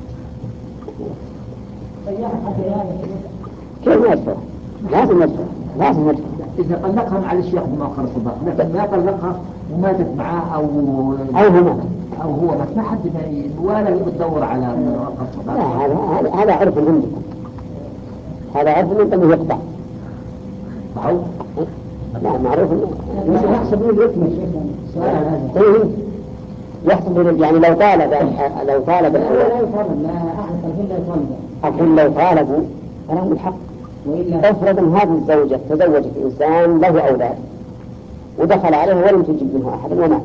Speaker 1: كيف ما يدفع؟ لازم يدفع، لازم يدفع.
Speaker 3: إذا طلقها معلش يأخذ مؤخر الصداق، لكن ما طلقها وماتت معاه أو
Speaker 1: أو هو مات
Speaker 3: أو هو مات ما حد ولا بتدور على مؤخر الصداق.
Speaker 1: لا، هذا هذا عرف عندكم، هذا عرف منكم يقطع.
Speaker 3: معروف؟
Speaker 1: لا معروف إنه
Speaker 3: يحسب له الإثم يا شيخ. سؤال هذا.
Speaker 1: يحسب يعني لو طالب لو طالب
Speaker 3: لا يطالب، لا أحد لا يطالب.
Speaker 1: أقول لو طالبوا فلهم الحق. افرض أن هذه الزوجة تزوجت إنسان له أولاد ودخل عليه ولم تجب منه أحد ومات،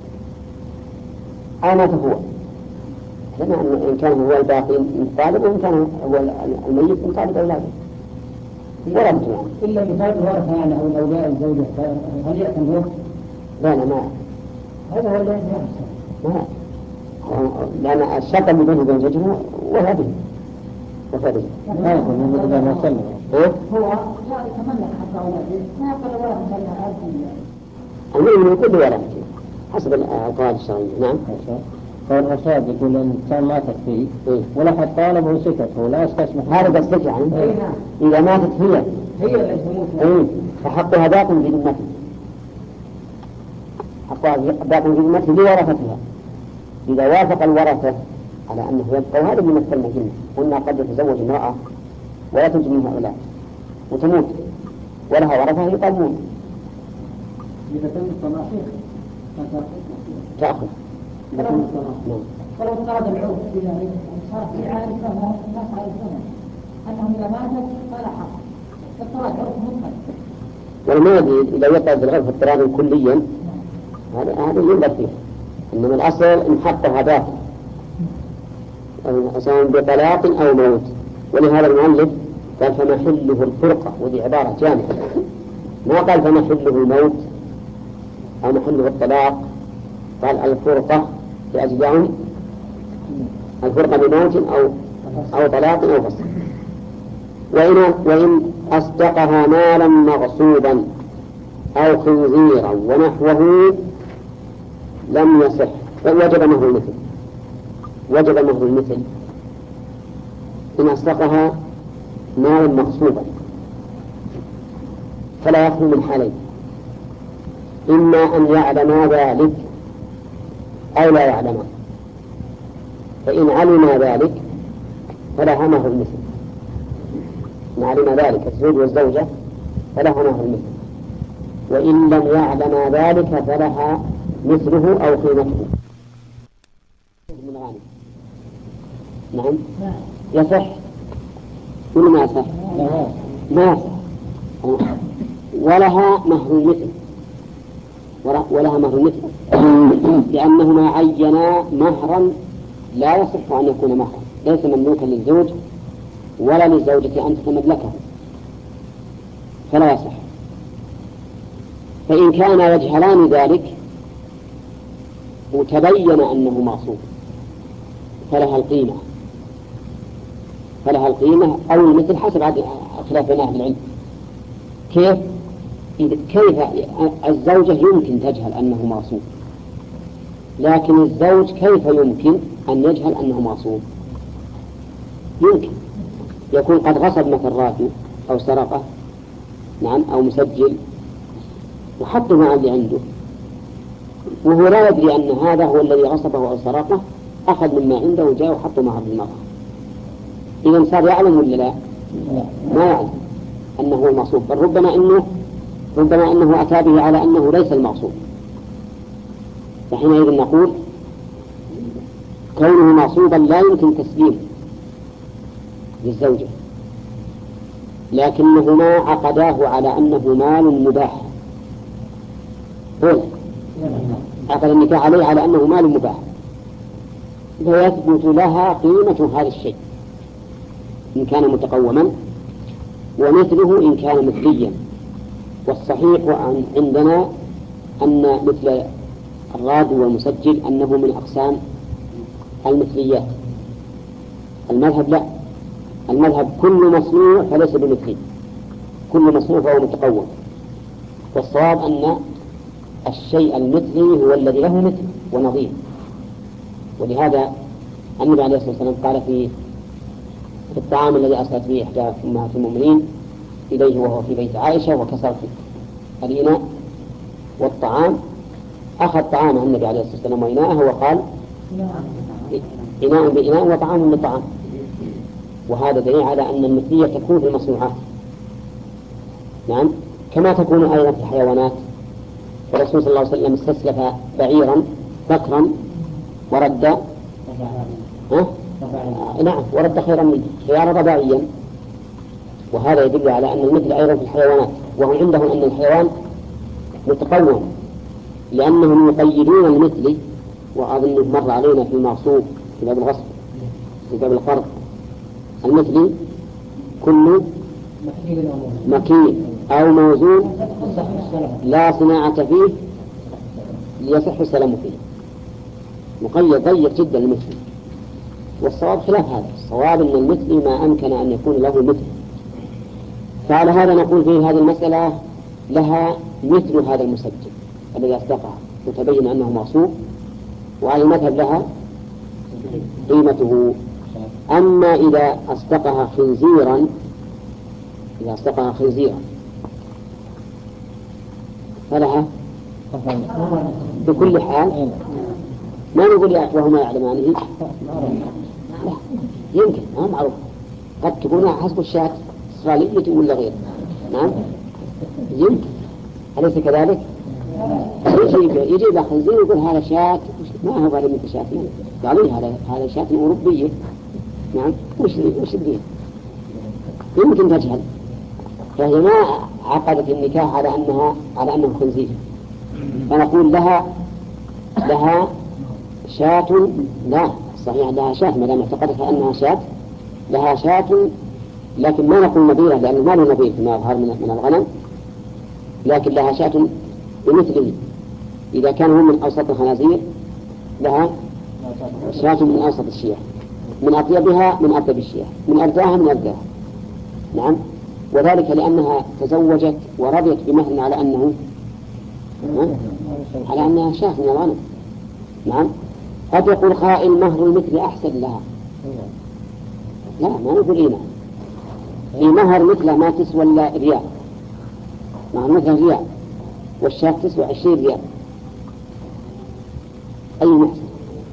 Speaker 1: أو مات هو، لما إن كان هو الباقي مطالب وإن كان هو الميت مطالب أولاده ورثته يعني.
Speaker 3: إلا مثال الورثة يعني أو الأولياء الزوجة هل يأتم هو؟
Speaker 1: لا لا ما
Speaker 3: هذا هو الذي
Speaker 1: ما لأن الشرط اللي بينه وبين زوجته وهذه وفاده.
Speaker 3: ما يقول من إذا ما سلم
Speaker 1: هو
Speaker 3: لا يتمنى حتى أولاده ما يقول ولا مسلم
Speaker 1: المهم يقول ورثته حسب القواعد الشرعية. نعم.
Speaker 3: قال رشاد يقول إن كان ماتت فيه ولا حد طالب وسكت ولا استسمح.
Speaker 1: هذا قصدك يعني إذا ماتت هي
Speaker 3: هي اللي تموت.
Speaker 1: إيه فحقها باق في ذمته، حقها باق في ذمته لورثتها. إذا وافق الورثة على أنه يبقى، وهذا من مثل المجنة، قلنا قد يتزوج امرأة ولا تنجب منها أولاد وتموت ولها ورثة يطالبون.
Speaker 3: إذا تم الطلاق
Speaker 1: تأخذ.
Speaker 3: نعم. ولو افترض العود بذلك صار في عارفة الناس عارفون أنهم إذا ماتت فلا حق، افترض عود مطلق.
Speaker 1: والما يجي إذا وقع بالغرف اضطرارا كليا هذا هذا ينظر فيه، إنما الأصل إن حقها باطل سواء بطلاق أو موت. ولهذا المؤلف قال فمحله الفرقة، وذي عبارة جامعة، ما قال فمحله الموت أو محله الطلاق، قال الفرقة لأجل الفرقة بموت أو أو طلاق أو فسخ. وإن وإن أصدقها مالا مغصوبا أو خنزيرا ونحوه لم يصح، وجب مهر المثل. وجب مهر المثل إن أصدقها مالا مغصوبا، فلا يخلو من حالين: إما أن يعلم ذلك أو لا يعلم. فإن علم ذلك فلها مهر المثل، إن علم ذلك الزوج والزوجة فلها مهر المثل، وإن لم يعلم ذلك فلها مثله أو قيمته. من غانم. نعم يصح ولا ما يصح؟ ما يصح. ولها مهر المثل، ولها مهر المثل لأنهما عينا مهرا لا يصح أن يكون مهرا، ليس مملوكا للزوج ولا للزوجة أن تتملكه، فلا يصح. فإن كان يجهلان ذلك وتبين أنه معصوم فلها القيمة فلها القيمة أو المثل حسب خلاف بين أهل العلم. كيف؟ كيف الزوجة يمكن تجهل أنه معصوم، لكن الزوج كيف يمكن أن يجهل أنه معصوم؟ يمكن يكون قد غصب مثل راتب أو سرقة، نعم، أو مسجل وحطه مع اللي عنده وهو لا يدري أن هذا هو الذي غصبه أو سرقه، أخذ مما عنده وجاء وحطه مع المرأة. إذا صار يعلم ولا لا؟ ما يعلم أنه المعصوم، بل ربما أنه ربما أنه أتى به على أنه ليس المعصوم. فحينئذ نقول كونه معصوبا لا يمكن تسليم للزوجة، لكنهما عقداه على أنه مال مباح. عقد النكاح عليه على أنه مال مباح، فيثبت لها قيمة هذا الشيء إن كان متقوما، ومثله إن كان مثليا. والصحيح عندنا أن مثل الراد والمسجل أنه من أقسام المثليات. المذهب لا، المذهب كل مصنوع فليس بمثلي، كل مصنوع فهو متقوم. والصواب أن الشيء المثلي هو الذي له مثل ونظير. ولهذا النبي عليه الصلاة والسلام قال في في الطعام الذي أرسلت به إحدى أمهات المؤمنين إليه وهو في بيت عائشة وكسرت الإناء والطعام، أخذ طعامه النبي عليه الصلاة والسلام وإناءه وقال إناء بإناء وطعام بطعام. وهذا دليل على أن المثلية تكون في المصنوعات، نعم، كما تكون أيضا في الحيوانات. الرسول صلى الله عليه وسلم استسلف بعيرا بكرا ورد ها؟ نعم ورد خيرا منه خيارا رباعيا، وهذا يدل على أن المثل أيضا في الحيوانات. وهم عندهم أن الحيوان متقوم لأنهم يقيدون المثل. وأظن مر علينا في المعصوب في باب الغصب في باب القرض المثل كل مكيل أو موزون لا صناعة فيه ليصح السلام فيه، مقيد ضيق جدا المثل. والصواب خلاف هذا، الصواب أن المثل ما أمكن أن يكون له مثل. فعلى هذا نقول في هذه المسألة لها مثل هذا المسجل الذي أصدقها وتبين أنه معصوب، وعلى المذهب لها قيمته. أما إذا أصدقها خنزيرا إذا أصدقها خنزيرا فلها بكل حال. ما نقول وهما يعلمانه، لا، يمكن ما معروف، قد تكون حسب الشاة إسرائيلية ولا غير، نعم يمكن، أليس كذلك؟ يجيب يجيب خنزير يقول هذا شاة ما هو غير مثل شاتين، قال لي هذا هذا شاة أوروبية. نعم وش وش الدين؟ يمكن تجهل، فهي ما عقدت النكاح على أنها على أنه خنزير، فنقول لها لها شاة. لا صحيح لها شاة ما دام اعتقدت أنها شاة لها شاة، لكن ما نقول نبيلة لأنه ما له نبيل فيما يظهر من الغنم، لكن لها شاة بمثله. إذا كان هو من أوسط الخنازير لها شاة من أوسط الشياه، من أطيبها من أطيب الشياه، من أرداها من أرداها. نعم، وذلك لأنها تزوجت ورضيت بمهر على أنه على أنها شاة من الغنم. نعم، قد يقول قائل مهر المثل أحسن لها. لا ما نقول إينا في مهر مثله ما تسوى إلا ريال، مهر مثله ريال والشاة تسوى عشرين ريال، أي محسن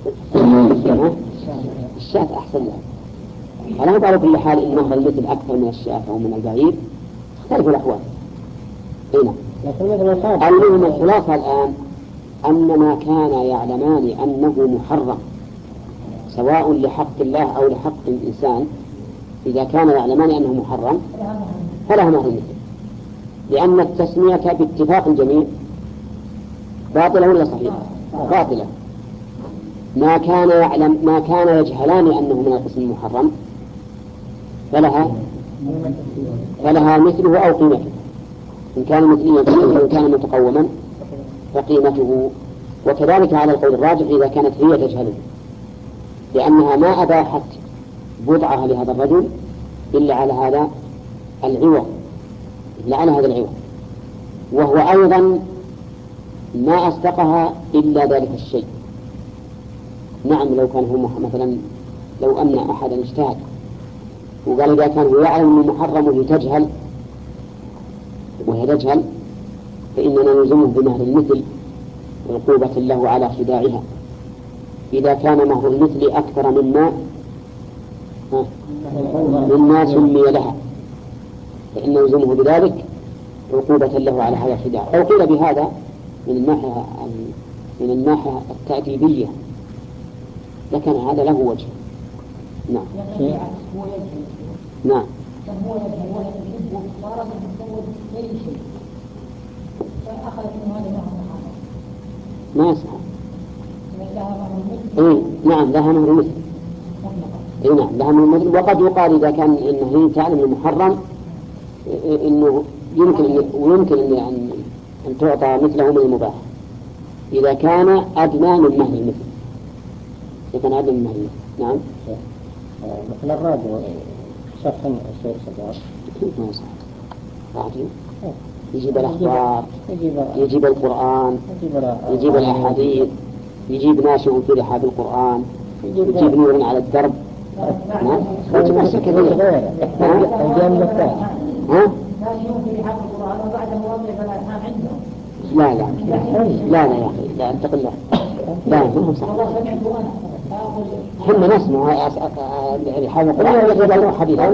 Speaker 1: الشاة أحسن لها. على على كل حال إن مهر المثل أكثر من الشاة أو من البعير تختلف الأحوال. هنا المهم الخلاصة الآن أنما كان يعلمان أنه محرم سواء لحق الله أو لحق الإنسان، إذا كان يعلمان أنه محرم فلا مهر المثل، لأن التسمية باتفاق الجميع باطلة ولا صحيحة؟ باطلة. ما كان يعلم ما كان يجهلان أنه من القسم المحرم فلها فلها مثله أو قيمته، إن كان مثليا وإن كان متقوما فقيمته. وكذلك على القول الراجح إذا كانت هي تجهله، لأنها ما أباحت بضعها لهذا الرجل إلا على هذا العوض، إلا على هذا العوض، وهو أيضا ما أصدقها إلا ذلك الشيء. نعم، لو كان هو مثلا لو أن أحدا اجتهد وقال إذا كان هو يعلم أنه محرم وهي تجهل وهي تجهل فإننا نلزمه بمهر المثل عقوبة له على خداعها. إذا كان مهر المثل أكثر مما مما سمي لها فإن نلزمه بذلك عقوبة له على هذا الخداع. أو قيل بهذا من الناحية من الناحية التأديبية لكن هذا له وجه. نعم نعم
Speaker 3: هو يجهل وهي تحبه صارت تتزوج أي شيء فأخذت من هذا المهر
Speaker 1: ما يصح. إيه نعم لها مهر مثل. إيه نعم لها مهر مثل. وقد يقال إذا كان إنه هي تعلم المحرم إنه يمكن ويمكن أن أن تعطى مثله من المباح إذا كان أدنى من مهر المثل. إذا كان أدنى من مهر المثل. نعم.
Speaker 4: مثل الراديو شخصا الشيء صدار
Speaker 1: ما يصح. راديو يجيب الأخبار، يجيب القرآن، يجيب الأحاديث، يجيب ناشئ في رحاب القرآن، يجيب نور على الدرب. نعم يجيب أشياء كثيرة. ها؟ لا لا لا لا يا أخي لا انتقل له. لا ما هو صح. حنا نسمع رحاب القرآن يجب أن يروح حديث.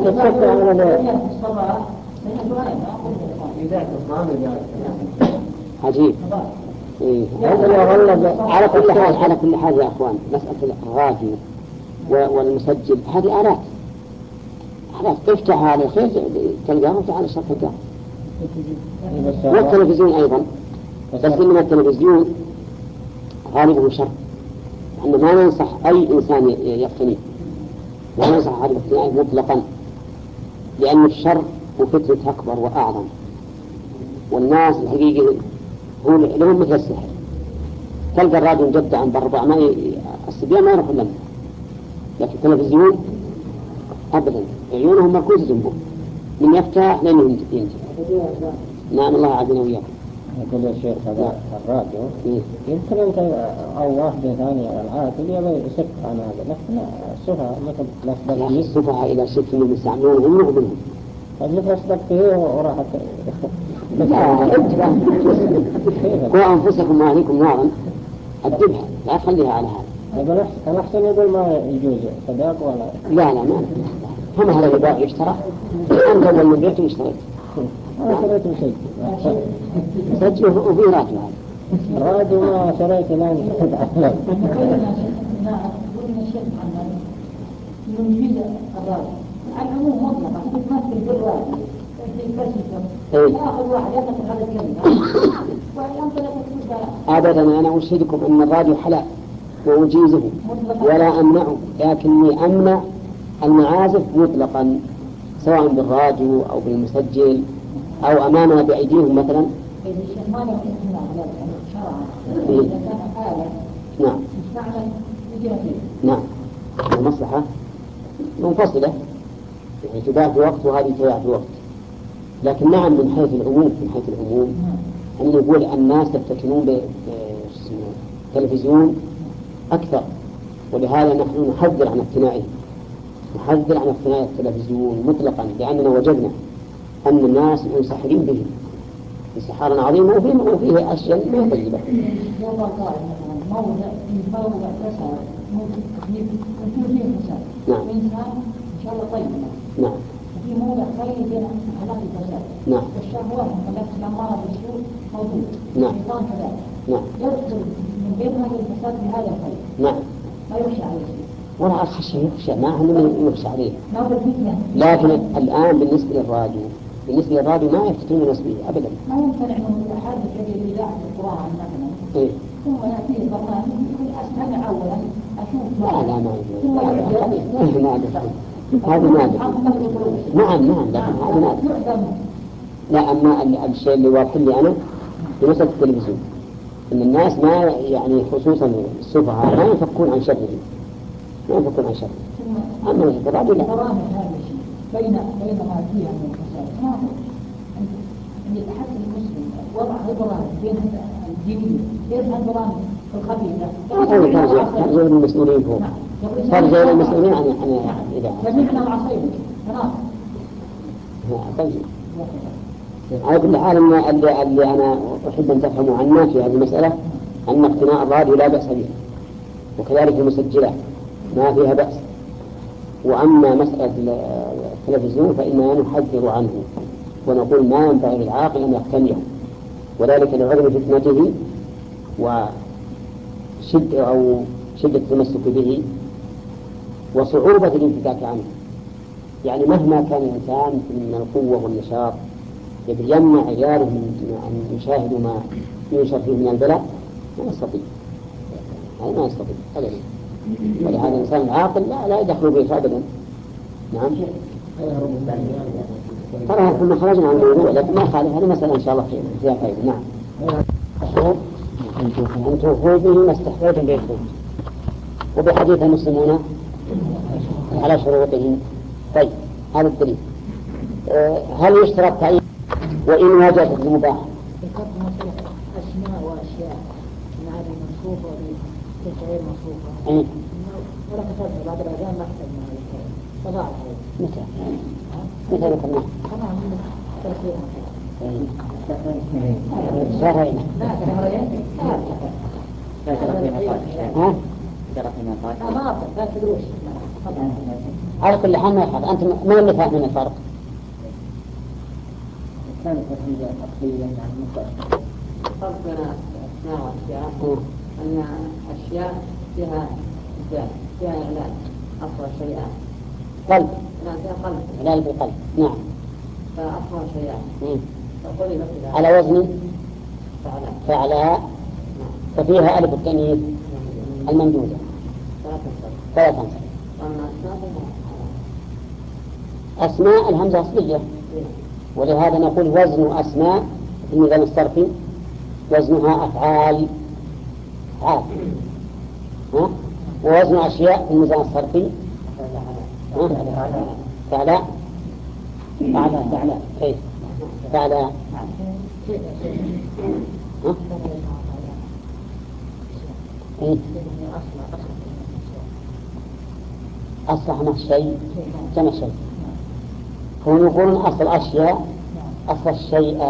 Speaker 1: عجيب. إيه. على كل حال على كل حال يا أخوان مسألة الراديو والمسجل هذه آلات آلات تفتح على الخير تلقاها وتعالى الشر تلقاها. والتلفزيون أيضا بس إنما التلفزيون غالبه شر، أنه ما ننصح أي إنسان يقتنيه، ما ننصح هذا الاقتناء مطلقا، لأن الشر وفتنة أكبر وأعظم، والناس الحقيقة هو لهم مثل السحر. تلقى الراديو مجدع عن بربع ما ي... الصبيان ما يروحون لهم، لكن التلفزيون أبدا عيونهم مركوزة جنبه من يفتح لأنه ينتهي. نعم الله عافينا وياكم.
Speaker 4: يقول يا شيخ هذا الراديو يمكن أنت أو واحد ثاني العاقل يبغى يسك عن هذا، لكن السفهاء مثل
Speaker 1: لا السفهاء إلى شك من المستعملون هم منهم.
Speaker 4: مثل أصدق فيه وراحت.
Speaker 1: لا أنت قوا أنفسكم وأهليكم نارا أدبها لا تخليها على هذا.
Speaker 4: أنا أحسن يقول ما يجوز صداق ولا.
Speaker 1: لا لا ما هم هذا يباع يشترى أنت أول من بيته يشتريت.
Speaker 4: أنا شريت شيء.
Speaker 1: سجله وفي راتب هذا.
Speaker 4: الراديو ما شريت الآن تتعلم.
Speaker 3: قلنا الشيخ محمد من جيل الراديو على العموم مطلقا تمثل بالراديو في فلسفة آخر واحد يتفق هذا الكلمة وينطلق الكلمة.
Speaker 1: أبدا أنا أشهدكم أن الراديو حلال وأجيزه ولا أمنعه، لكني أمنع المعازف مطلقا سواء بالراديو أو بالمسجل أو أمامنا بأيديهم مثلا. إيه؟ نعم نعم المصلحة منفصلة، يعني تباع في وقت وهذه تباع في وقت، لكن نعم من حيث العموم من حيث العموم أن يقول الناس يفتتنون بالتلفزيون أكثر، ولهذا نحن نحذر عن اقتنائه، نحذر عن اقتناء التلفزيون مطلقا، لأننا وجدنا أن الناس منسحرين به انسحارا عظيما وفيه أشياء ما طيبة.
Speaker 3: موضع موضع فساد ممكن فيه فساد.
Speaker 1: نعم.
Speaker 3: إنسان إن شاء الله طيب.
Speaker 1: نعم.
Speaker 3: في موضع خير بين حالات الفساد.
Speaker 1: نعم.
Speaker 3: والشهوات والنفس الأمارة بالسوء موجود.
Speaker 1: نعم.
Speaker 3: الشيطان كذلك.
Speaker 1: نعم.
Speaker 3: يدخل من بين هذا الفساد بهذا الخير.
Speaker 1: نعم.
Speaker 3: ما يخشى عليه.
Speaker 1: ولا الخشية يخشى، ما هم يخشى عليه.
Speaker 3: ما هو الفتنة.
Speaker 1: لكن الآن بالنسبة للراديو بالنسبة للراديو ما يفتتون الناس به أبدا.
Speaker 3: ما يمتنع من الأحاديث التي إذاعة القرآن مثلا.
Speaker 1: إيه.
Speaker 3: ثم يأتيه برنامج يقول أستمع أولا أشوف
Speaker 1: لا لا ما
Speaker 3: ثم
Speaker 1: يبدأ هذا نادر. نعم نعم لكن هذا نادر. لا أما الشيء اللي واضح لي أنا في مسألة التلفزيون إن الناس ما يعني خصوصا السفهاء ما يفكون عن شره ما يفكون عن شره. أما الراديو لا.
Speaker 3: برامج هذا الشيء بين بين ما فيها من الفساد ما هو أن يتحسن المسلم وضع البرامج بين الجديد بين البرامج الخبيثة.
Speaker 1: هذا كان زي المسؤولين فوق. صار زي المسؤولين عن عن الإذاعة.
Speaker 3: سمعنا وعصينا. تمام.
Speaker 1: طيب. على كل حال اللي اللي أنا أحب أن تفهموا عنا في هذه المسألة أن اقتناء الراديو لا بأس به، وكذلك المسجلات ما فيها بأس. وأما مسألة التلفزيون فإننا نحذر عنه ونقول ما ينبغي للعاقل أن يقتنيه، وذلك لعظم فتنته وشدة أو شدة التمسك به وصعوبة الانفكاك عنه. يعني مهما كان الإنسان من القوة والنشاط يمنع عياله من أن يشاهدوا ما ينشر فيه من البلاء ما يستطيع، يعني ما يستطيع أبدا. ولهذا الإنسان العاقل لا, لا يدخل به أبدا. نعم. ترى كنا خرجنا عن الموضوع لكن ما خالف، هذه مسألة إن شاء الله فيها خير. نعم. أن توفوا به ما استحقيتم به الخروج، وبحديث المسلمون على شروطهم. طيب هذا الدليل. هل يشترط تعيين وإن وجدت المباح؟
Speaker 3: ذكرت مثلا أسماء وأشياء من هذه المصروفة وتلك غير مصروفة.
Speaker 1: أي.
Speaker 3: ولا كتبها بعد الأذان ما كتبنا هذا الكلام. فضاعت عليه.
Speaker 1: متى؟ متى ذكرناه؟
Speaker 3: تمام من ثلاثين.
Speaker 1: شهرين.
Speaker 3: لا شهرين.
Speaker 2: لا شهرين.
Speaker 1: ها؟
Speaker 2: شهرين فاتت.
Speaker 3: لا ما أعرف لا تدروش.
Speaker 1: على كل حال ما يفعل. أنت ما اللي فاهم من الفرق؟
Speaker 4: كانت الحمد تقريبا عن المطلق.
Speaker 5: الفرق بين أسماء وأشياء أن أشياء فيها إبداع فيها إعلان أصل شيئان.
Speaker 1: قلب.
Speaker 5: لا فيها قلب.
Speaker 1: إعلان بالقلب. نعم.
Speaker 5: فأصل شيئان.
Speaker 1: على وزن
Speaker 5: فعلاء.
Speaker 1: فعلاء. ففيها ألف التأنيث الممدودة. فلا تنسى. أسماء الهمزة أصلية، ولهذا نقول وزن أسماء في النظام الصرفي وزنها أفعال أفعال، ها؟ ووزن أشياء في النظام الصرفي فعلاء فعلاء فعلاء كيف فعلاء ها؟ إيه؟ أصلح ما الشيء كما الشيء، هم يقولون أصل أشياء أصل الشيء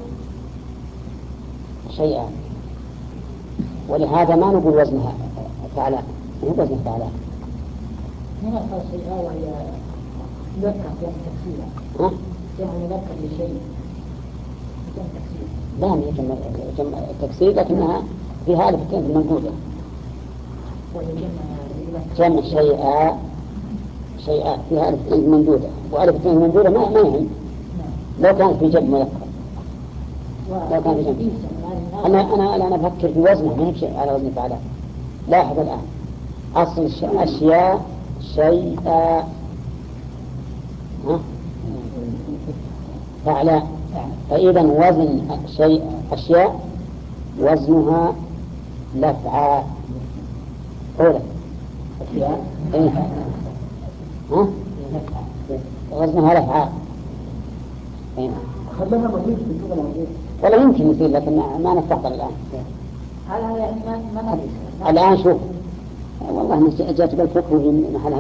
Speaker 1: شيئا، ولهذا ما نقول وزنها فعلاء، مو وزنها فعلاء.
Speaker 3: هنا أصل شيئا وهي ذكر في التفسير.
Speaker 1: ها؟
Speaker 3: يعني ذكر لشيء
Speaker 1: لا هي جمع جمع تكسير لكنها فيها ألفتين المنقولة. جمع شيئا شيئا فيها ألفتين منقولة، وألفتين منقولة ما ما يهم لو كانت في جمع مذكر. لو كان في جمع أنا أنا أنا بفكر في وزنه ما هي شيء على وزن فعلاء. لاحظ الآن أصل أشياء شيئا ها فعلاء، فإذا وزن شيء أشياء وزنها لفعاء. أولا أشياء إيه ها وزنها لفعاء. إيه
Speaker 3: خلنا مضيف في اللغة العربية.
Speaker 1: ولا يمكن يصير لكن ما نستحضر الآن.
Speaker 3: هذا يعني ما ما نبي.
Speaker 1: الآن شوف والله أنا جات بالفقه في محل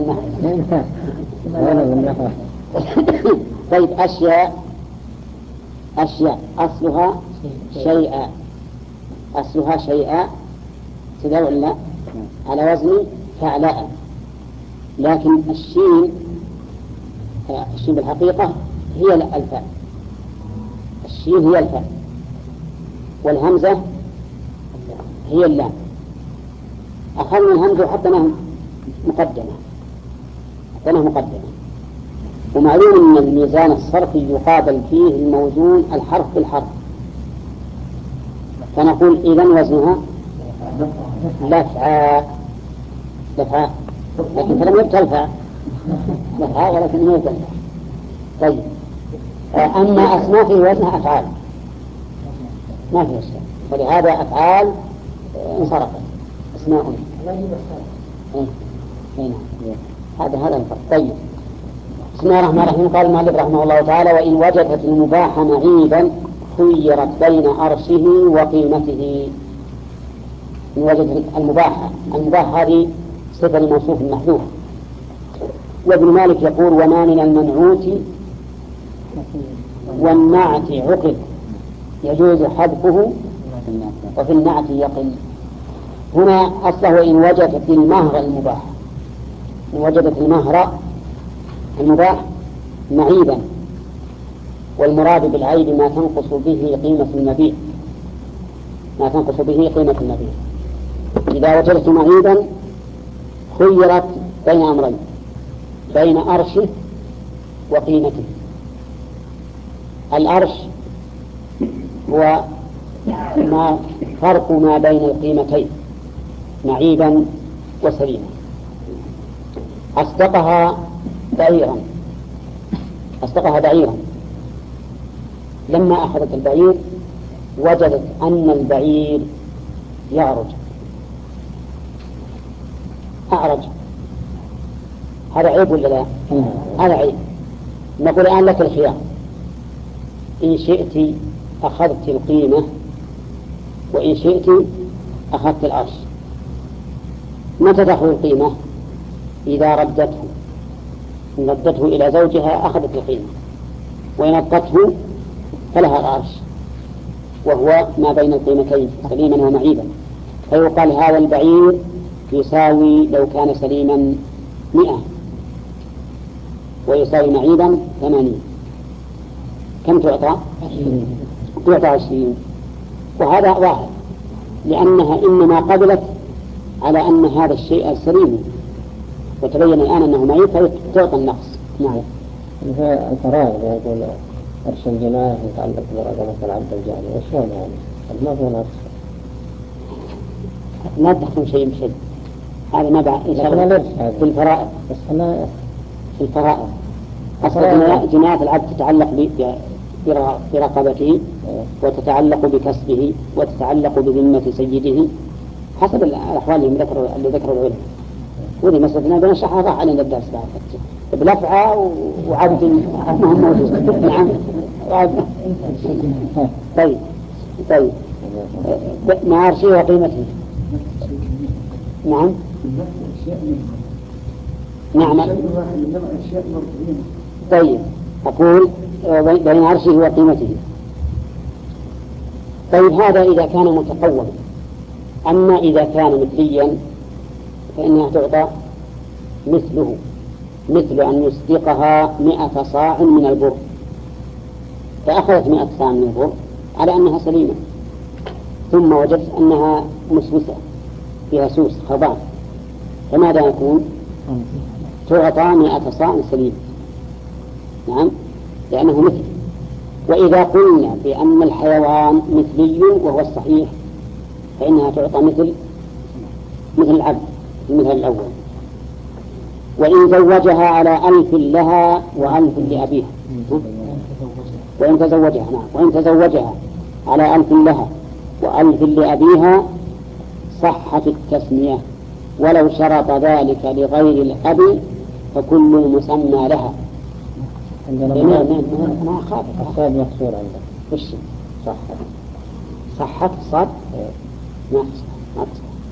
Speaker 1: النحو. طيب أشياء أشياء أصلها شيئا أصلها شيئا كذا ولا على وزن فعلاء، لكن الشين الشين بالحقيقة هي الفاء. الشين هي الفاء والهمزة هي اللام. أخذنا الهمزة وحطنا مقدمة حطنا مقدمة ومعلوم أن الميزان الصرفي يقابل فيه الموزون الحرف بالحرف، فنقول إذن وزنها لفعاء لفعاء، لكن فلم يبتل فاء لفعاء ولكن هي يبتل. طيب أما أصنافه وزنها أفعال ما في أشياء، ولهذا أفعال انصرفت اسماء. إيه إيه هذا هذا الفرق. طيب بسم الله الرحمن الرحيم. قال المؤلف رحمه الله تعالى: وإن وجدت المباح معيبا خيرت بين أرشه وقيمته. إن وجدت المباح المباح هذه صفة لموصوف محذوف. وابن مالك يقول: وما من المنعوت والنعت عقب يجوز حذفه وفي النعت يقل. هنا أصله إن وجدت المهر المباح، إن وجدت المهر المباح معيبا، والمراد بالعيب ما تنقص به قيمة المبيع ما تنقص به قيمة المبيع. إذا وجدت معيبا خيرت بين أمرين: بين أرشه وقيمته. الأرش هو ما فرق ما بين القيمتين معيبا وسليما. أصدقها بعيرا أصدقها بعيرا لما أخذت البعير وجدت أن البعير يعرج أعرج، هذا عيب ولا لا؟ هذا عيب. نقول الآن لك الخيار: إن شئت أخذت القيمة وإن شئت أخذت الأرش. متى تأخذ القيمة؟ إذا ردته إن ردته إلى زوجها أخذت القيمة، وإن أبقته فلها الأرش، وهو ما بين القيمتين سليما ومعيبا. فيقال هذا البعير يساوي لو كان سليما مئة ويساوي معيبا ثمانين. كم تعطى؟ تعطى عشرين. وهذا واحد لأنها إنما قبلت على أن هذا الشيء سليم، وتبين الآن أنه معيب فتعطى النقص. نعم.
Speaker 4: الفراغ يقول أرش الجناح يتعلق برقبة العبد الجاري، وشلون يعني؟ ما في نقص.
Speaker 1: ما تدخل شيء بشيء، هذا ما بعد إن شاء الله في الفرائض.
Speaker 4: بس أنا
Speaker 1: في الفرائض أصلا جناية العبد تتعلق برقبته وتتعلق بكسبه وتتعلق بذمة سيده حسب الأحوال اللي ذكروا اللي ذكروا العلماء. وذي مسألة بنشرحها راح علينا الدرس بعد بلفعة وعبد مهم موجود. نعم. طيب طيب مع عرشه وقيمته. نعم نعم. طيب أقول بين عرشه وقيمته. طيب هذا إذا كان متقوما. أما إذا كان مثليا فإنها تعطى مثله، مثل أن يصدقها مئة صاع من البر، فأخذت مئة صاع من البر على أنها سليمة، ثم وجدت أنها مسوسة فيها سوس خضان، فماذا يكون؟ تعطى مئة صاع سليم. نعم، لأنه مثل. وإذا قلنا بأن الحيوان مثلي وهو الصحيح فإنها تعطى مثل مثل العبد مثل الأول. وإن زوجها على ألف لها وألف لأبيها، وإن تزوجها نعم وإن تزوجها على ألف لها وألف لأبيها صحت التسمية، ولو شرط ذلك لغير الأب فكل مسمى لها.
Speaker 4: عندنا
Speaker 1: ما خاف
Speaker 4: الصاد مكسور عندك
Speaker 1: وش
Speaker 4: صحت
Speaker 1: صحت صاد ما ما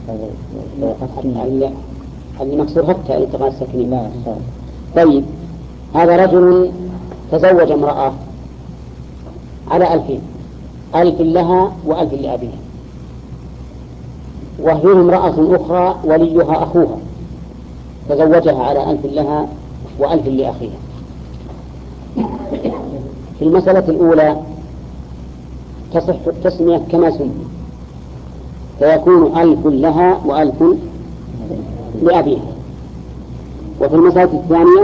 Speaker 1: اللي اللي مكسور حتى التقاء السكنين.
Speaker 4: لا صاد.
Speaker 1: طيب، هذا رجل تزوج امرأة على ألفين، ألف لها وألف لأبيها، وهي امرأة أخرى وليها أخوها تزوجها على ألف لها وألف لأخيها. في المسألة الأولى تصح التسمية كما سمي، فيكون ألف لها وألف لأبيها. وفي المسألة الثانية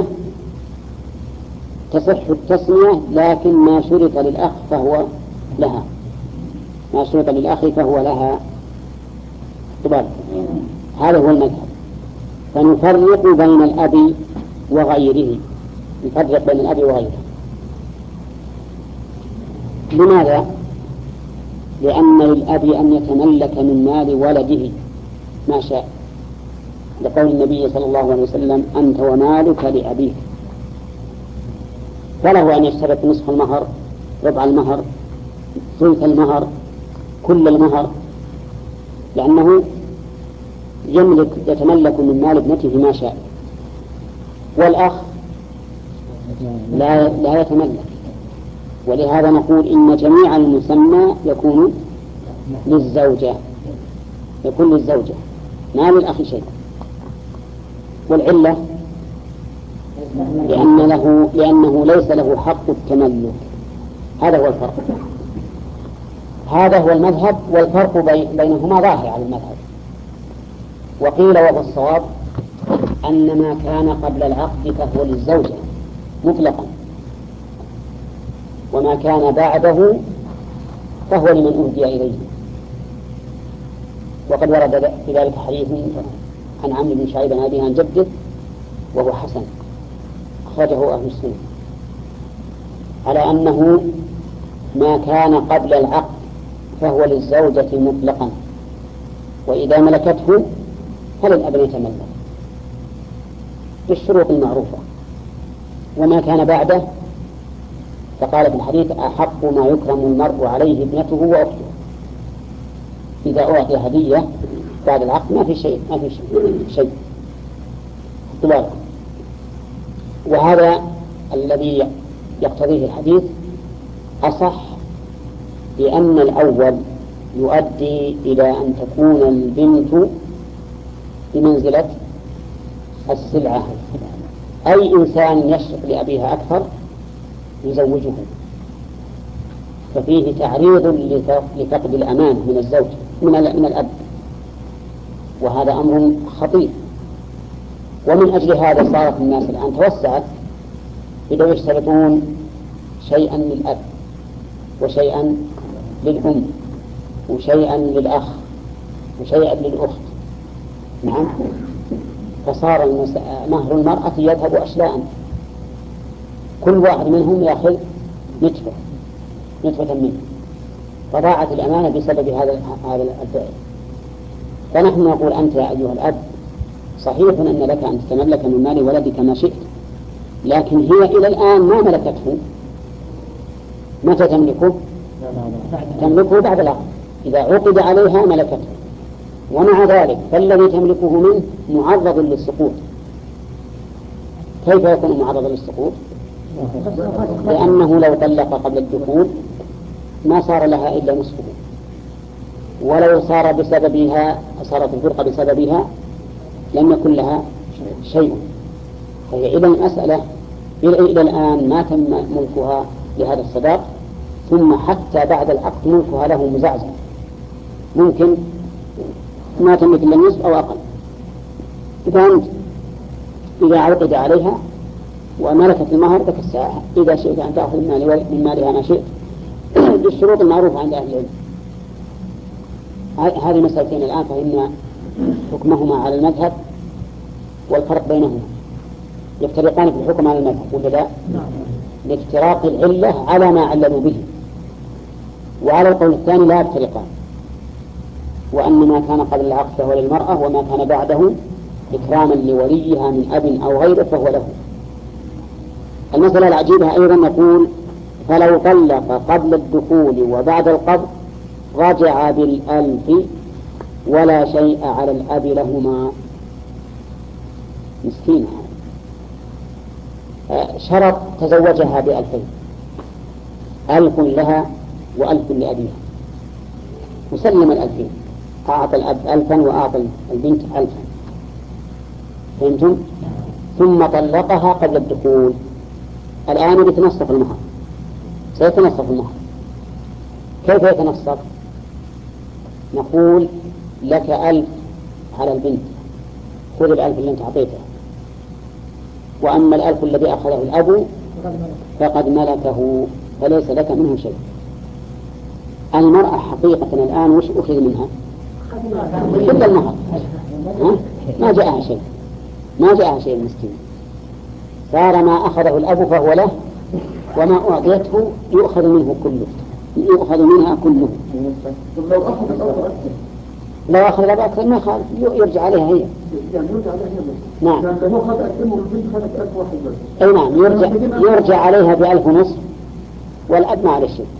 Speaker 1: تصح التسمية لكن ما شرط للأخ فهو لها، ما شرط للأخ فهو لها. طبعا هذا هو المذهب. فنفرق بين الأب وغيره، نفرق بين الأب وغيره. لماذا؟ لأن للأب أن يتملك من مال ولده ما شاء، لقول النبي صلى الله عليه وسلم أنت ومالك لأبيك، فله أن يشترط نصف المهر، ربع المهر، ثلث المهر، كل المهر، لأنه يملك يتملك من مال ابنته ما شاء. والأخ لا لا يتملك، ولهذا نقول إن جميع المسمى يكون للزوجة، يكون للزوجة ما للأخ شيء. والعلة لأن له لأنه ليس له حق التملك. هذا هو الفرق، هذا هو المذهب، والفرق بينهما ظاهر على المذهب. وقيل وهو الصواب أن ما كان قبل العقد فهو للزوجة مطلقا، وما كان بعده فهو لمن أهدي إليه. وقد ورد في ذلك حديث عن عمرو بن شعيب عن أبيه عن جده وهو حسن، أخرجه أهل السنة، على أنه ما كان قبل العقد فهو للزوجة مطلقا، وإذا ملكته فللأب يتملك بالشروط المعروفة. وما كان بعده فقال في الحديث أحق ما يكرم المرء عليه ابنته وأخته. إذا أعطي هدية بعد العقد ما في شيء ما في شيء طبعا. وهذا الذي يقتضيه الحديث أصح، لأن الأول يؤدي إلى أن تكون البنت بمنزلة السلعة، أي إنسان يشرق لأبيها أكثر يزوجه، ففيه تعريض لفقد الأمان من الزوج من من الأب، وهذا أمر خطير. ومن أجل هذا صارت الناس الآن توسعت، بدأوا يشترطون شيئا للأب وشيئا للأم وشيئا للأخ وشيئا للأخت. نعم، فصار مهر المرأة يذهب أشلاء، كل واحد منهم يأخذ نتفة نتفة منه، فضاعت الأمانة بسبب هذا هذا الفعل. فنحن نقول أنت يا أيها الأب صحيح أن لك أن تتملك من مال ولدك ما شئت، لكن هي إلى الآن ما ملكته. متى تملكه؟ تملكه بعد العقد، إذا عقد عليها ملكته. ومع ذلك فالذي تملكه منه معرض للسقوط. كيف يكون معرضا للسقوط؟ لأنه لو طلق قبل الدخول ما صار لها إلا نصفه، ولو صار بسببها صارت الفرقة بسببها لم يكن لها شيء. فهي إذا المسألة إلى الآن ما تم ملكها لهذا الصداق، ثم حتى بعد العقد ملكها له مزعزع، ممكن ما تملك إلا النصف أو أقل. إذا أنت إذا عقد عليها وملكت المهر لك الساعة، إذا شئت أن تأخذ من مالها ما شئت بالشروط المعروفة عند أهل العلم. هذه مسألتين الآن فإن حكمهما على المذهب والفرق بينهما يفترقان في الحكم على المذهب ولا لا؟ لافتراق العلة على ما عللوا به، وعلى القول الثاني لا يفترقان، وأن ما كان قبل العقد فهو للمرأة وما كان بعده إكراما لوليها من أب أو غيره فهو له. المسألة العجيبة أيضا نقول فلو طلق قبل الدخول وبعد القبض رجع بالألف ولا شيء على الأب لهما. مسكينة، شرط تزوجها بألفين، ألف لها وألف لأبيها، وسلم الألفين، أعطى الأب ألفا وأعطى البنت ألفا، فهمتم؟ ثم طلقها قبل الدخول. الآن يتنصف المهر، سيتنصف المهر. كيف يتنصف؟ نقول لك ألف على البنت، خذ الألف اللي أنت أعطيته، وأما الألف الذي أخذه الأب فقد ملكه فليس لك منه شيء. المرأة حقيقة الآن وش أخذ منها؟ كل المهر، ما جاءها شيء، ما جاءها شيء المسكين. صار ما أخذه الأب فهو له، وما أعطيته يؤخذ منه كله، يؤخذ منها كله. لو أخذ الأب أكثر ما خالف، يرجع عليها هي. نعم. أي نعم، يرجع يرجع عليها بألف ونصف، والأب ما عليه شيء.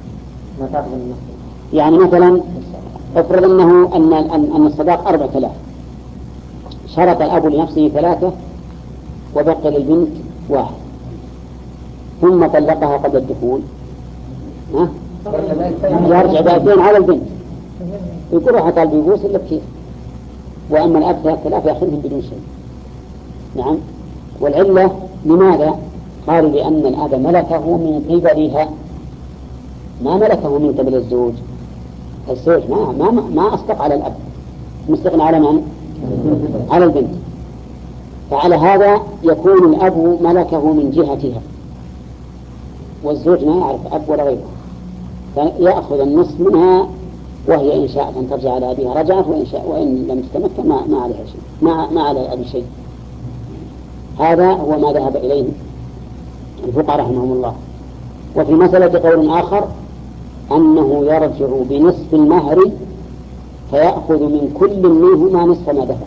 Speaker 1: يعني مثلا افرض أنه أن أن الصداق أربعة آلاف، شرط الأب لنفسه ثلاثة وبقي للبنت واحد، ثم طلقها قبل الدخول، ها؟ يرجع بألفين على البنت، يقول روح طالب يبوس إلا بكيف. وأما الأب ثلاثة آلاف يأخذهم بدون شيء. نعم. والعلة لماذا؟ قالوا لأن الأب ملكه من قبلها، ما ملكه من قبل الزوج. الزوج ما ما ما أصدق على الأب، مستغنى على من؟ على البنت. فعلى هذا يكون الأب ملكه من جهتها، والزوج ما يعرف أب ولا غيره، فيأخذ النصف منها، وهي إن شاءت أن ترجع على أبيها رجعت، وإن شاء وإن لم تتمكن ما ما عليها شيء، ما ما على الأب شيء. هذا هو ما ذهب إليه الفقهاء رحمهم الله. وفي مسألة قول آخر أنه يرجع بنصف المهر فيأخذ من كل منهما نصف ما دفع،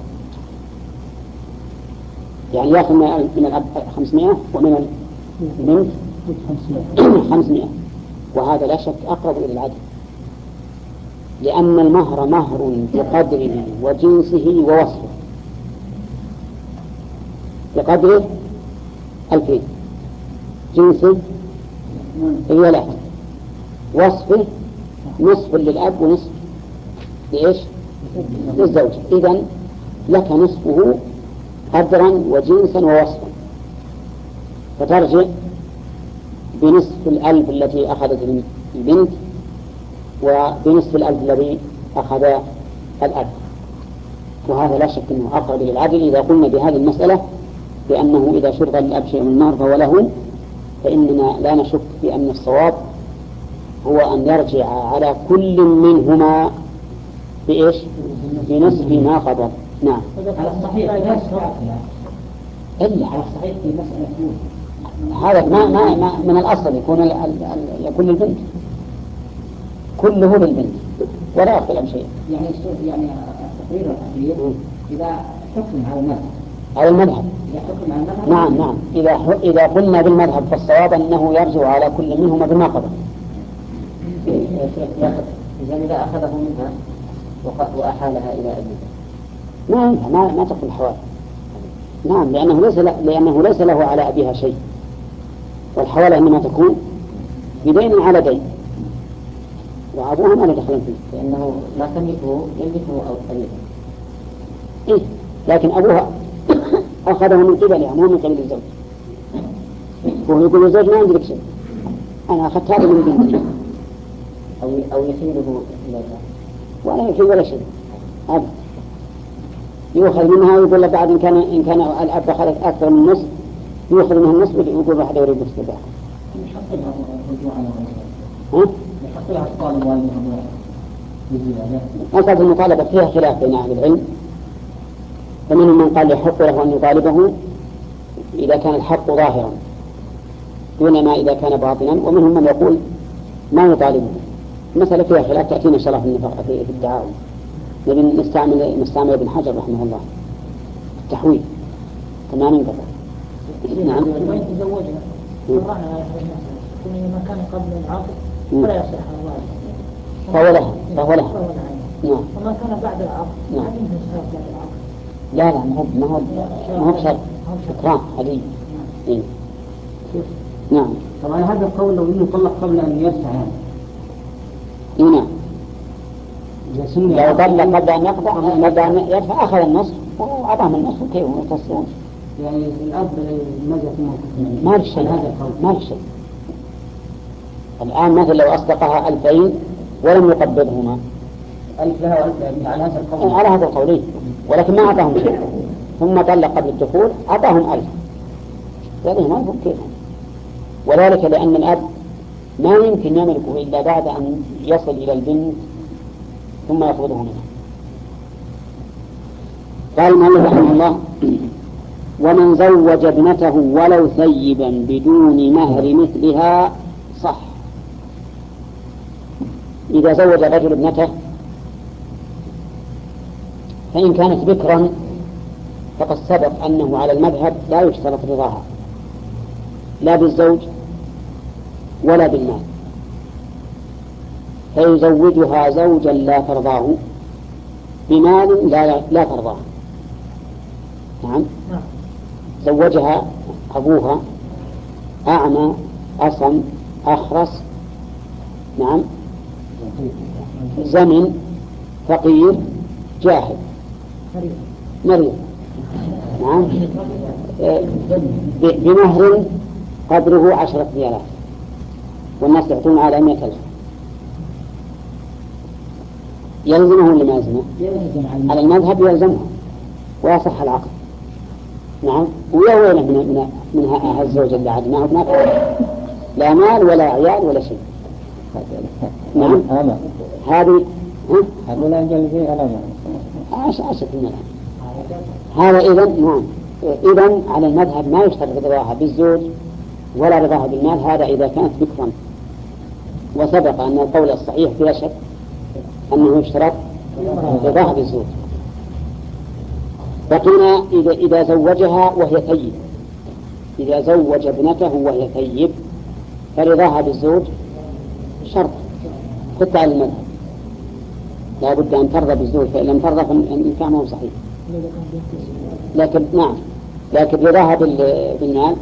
Speaker 1: يعني يأخذ من الأب خمسمائة ومن البنت خمسمائة، وهذا لا شك أقرب إلى العدل، لأن المهر مهر بقدره وجنسه ووصفه. بقدره ألفين، جنسه ريالات، وصفه نصف للأب ونصف لإيش؟ للزوج. إذن لك نصفه قدرا وجنسا ووصفا، فترجع بنصف الألف التي أخذت البنت وبنصف الألف الذي أخذ الأب، وهذا لا شك أنه أقرب للعدل إذا قلنا بهذه المسألة بأنه إذا شرط للأب شيء من النار فهو له، فإننا لا نشك بأن الصواب هو أن يرجع على كل منهما بإيش؟ بنصف ما قدر. نعم.
Speaker 3: على الصحيح
Speaker 1: إلا
Speaker 3: على الصحيح في مسألة
Speaker 1: هذا ما ما ما من الأصل يكون ال ال ال يكون للبنت كله للبنت ولا يختلف شيء.
Speaker 3: يعني يعني التقرير الأخير إذا حكم على المذهب
Speaker 1: على المذهب
Speaker 3: إذا حكم على المذهب
Speaker 1: نعم نعم إذا إذا قلنا بالمذهب فالصواب أنه يرجع على كل منهما بما قدر.
Speaker 2: إذا إذا أخذه منها وأحالها إلى أبيها
Speaker 1: ما ما ما تقبل الحوالي. نعم، لأنه ليس لأنه ليس له على أبيها شيء، والحوالة إنما تكون بدين على دين، وأبوها ما له دخل فيه،
Speaker 2: لأنه لا تملكه يملكه أو أبيها.
Speaker 1: إيه، لكن أبوها أخذه من قبلها مو من قبل الزوج، وهو يقول الزوج ما عندك شيء، أنا أخذت هذا من بنتي
Speaker 4: أو أو يحيله إلى
Speaker 1: ولا يحيل ولا شيء أبدا، يؤخذ منها ويقول له بعد إن كان إن كان الأب أخذت أكثر من النصف يؤخذ منها النصف ويقول واحد يريد نصف الباقي. ها؟ مسألة المطالبة فيها خلاف بين أهل العلم، فمنهم من قال يحق له أن يطالبه إذا كان الحق ظاهرا دون ما إذا كان باطنا، ومنهم من يقول ما يطالبه. المسألة فيها خلاف تأتينا إن شاء الله في الدعاوى. نبي نستعمل نستعمل ابن حجر رحمه الله التحويل ثمانين قطعة. نعم.
Speaker 3: وين تزوجها؟ ورانا على ما كان قبل العقد فلا يصح الواجب.
Speaker 1: فهو لها فهو لها. نعم.
Speaker 3: وما كان بعد العقد.
Speaker 1: نعم.
Speaker 3: بعد العقد.
Speaker 1: لا لا ما هو ما هو ما هو بشرط إكرام هدية. إيه. نعم.
Speaker 4: طبعا هذا القول لو إنه طلق قبل أن يرجع يعني.
Speaker 1: إيه نعم. لو طلق قبل أن يقطع قبل أن يرفع أخذ النصف وأعطاهم النصف وكيف يتصلون.
Speaker 4: يعني الأب ماذا
Speaker 1: ما في شيء هذا ما في شيء. الآن مثل لو أصدقها ألفين ولم يقبضهما
Speaker 4: ألف لها وألف على هذا القول
Speaker 1: على هذا القولين، ولكن ما أعطاهم شيء ثم طلق قبل الدخول أعطاهم ألف هذه ما يكون كيف، وذلك لأن الأب ما يمكن يملكه إلا بعد أن يصل إلى البنت ثم يقبضه منها. قال المؤلف رحمه الله: ومن زوج ابنته ولو ثيبا بدون مهر مثلها صح. إذا زوج الرجل ابنته فإن كانت بكرا فقد سبق أنه على المذهب لا يشترط رضاها لا بالزوج ولا بالمال، فيزوجها زوجا لا ترضاه بمال لا, لا ترضاه. نعم. زوجها أبوها أعمى أصم أخرس، نعم، زمن فقير جاهل مريض، نعم، بمهر قدره عشرة ريالات والناس يعطون على مئة ألف. يلزمه ولا ما يلزمه؟ على المذهب يلزمه ويصح العقد. نعم. ويا ويله من من من هذا الزوج اللي عاد ما هو بناء لا مال ولا عيال ولا شيء. نعم. هذه
Speaker 4: هذا لا يجوز فيه ألا
Speaker 1: عاش عاشت المال. هذا إذا نعم إذا على المذهب ما يشترط رضاها بالزوج ولا رضاها بالمال، هذا إذا كانت بكرا. وسبق أن القول الصحيح بلا شك أنه يشترط رضاها بالزوج. بقينا إذا إذا زوجها وهي ثيب، إذا زوج ابنته وهي ثيب فرضاها بالزوج شرط حتى على المذهب، لا بد أن ترضى بالزوج، فإن لم ترضى فالنكاح ما هو صحيح. لكن نعم لكن رضاها بالمال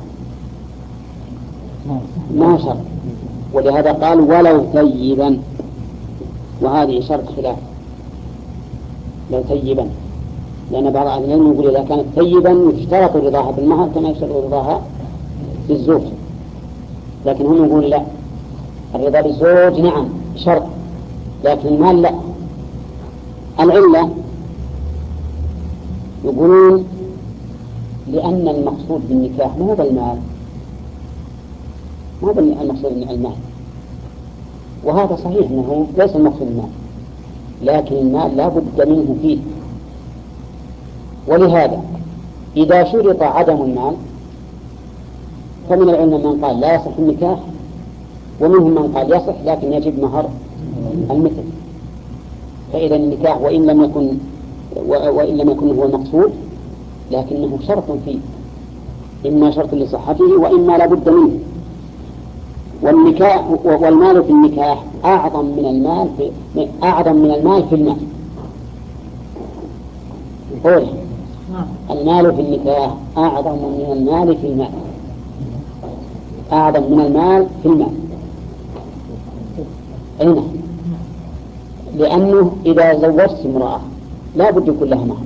Speaker 1: ما شرط، ولهذا قال ولو ثيبا، وهذه شرط خلاف لو ثيبا، لأن بعض أهل العلم يقول إذا كانت ثيبا يشترط رضاها بالمهر كما يشترط رضاها بالزوج، لكن هم يقول لا، الرضا بالزوج نعم شرط لكن المال لا. العلة يقولون لأن المقصود بالنكاح ما هو بالمال، ما هو المقصود بالمال، وهذا صحيح أنه ليس المقصود المال، لكن المال لا بد منه فيه. ولهذا إذا شرط عدم المال فمن العلماء من قال لا يصح النكاح، ومنهم من قال يصح لكن يجب مهر المثل. فإذا النكاح وإن لم يكن وإن لم يكن هو المقصود لكنه شرط فيه، إما شرط لصحته وإما لا بد منه. والنكاح والمال في النكاح أعظم من المال في أعظم من المال في المال. قول المال في النكاح أعظم من المال في المال، أعظم من المال في المال. أين؟ لأنه إذا زوجت امرأة لا بد يكون لها مهر،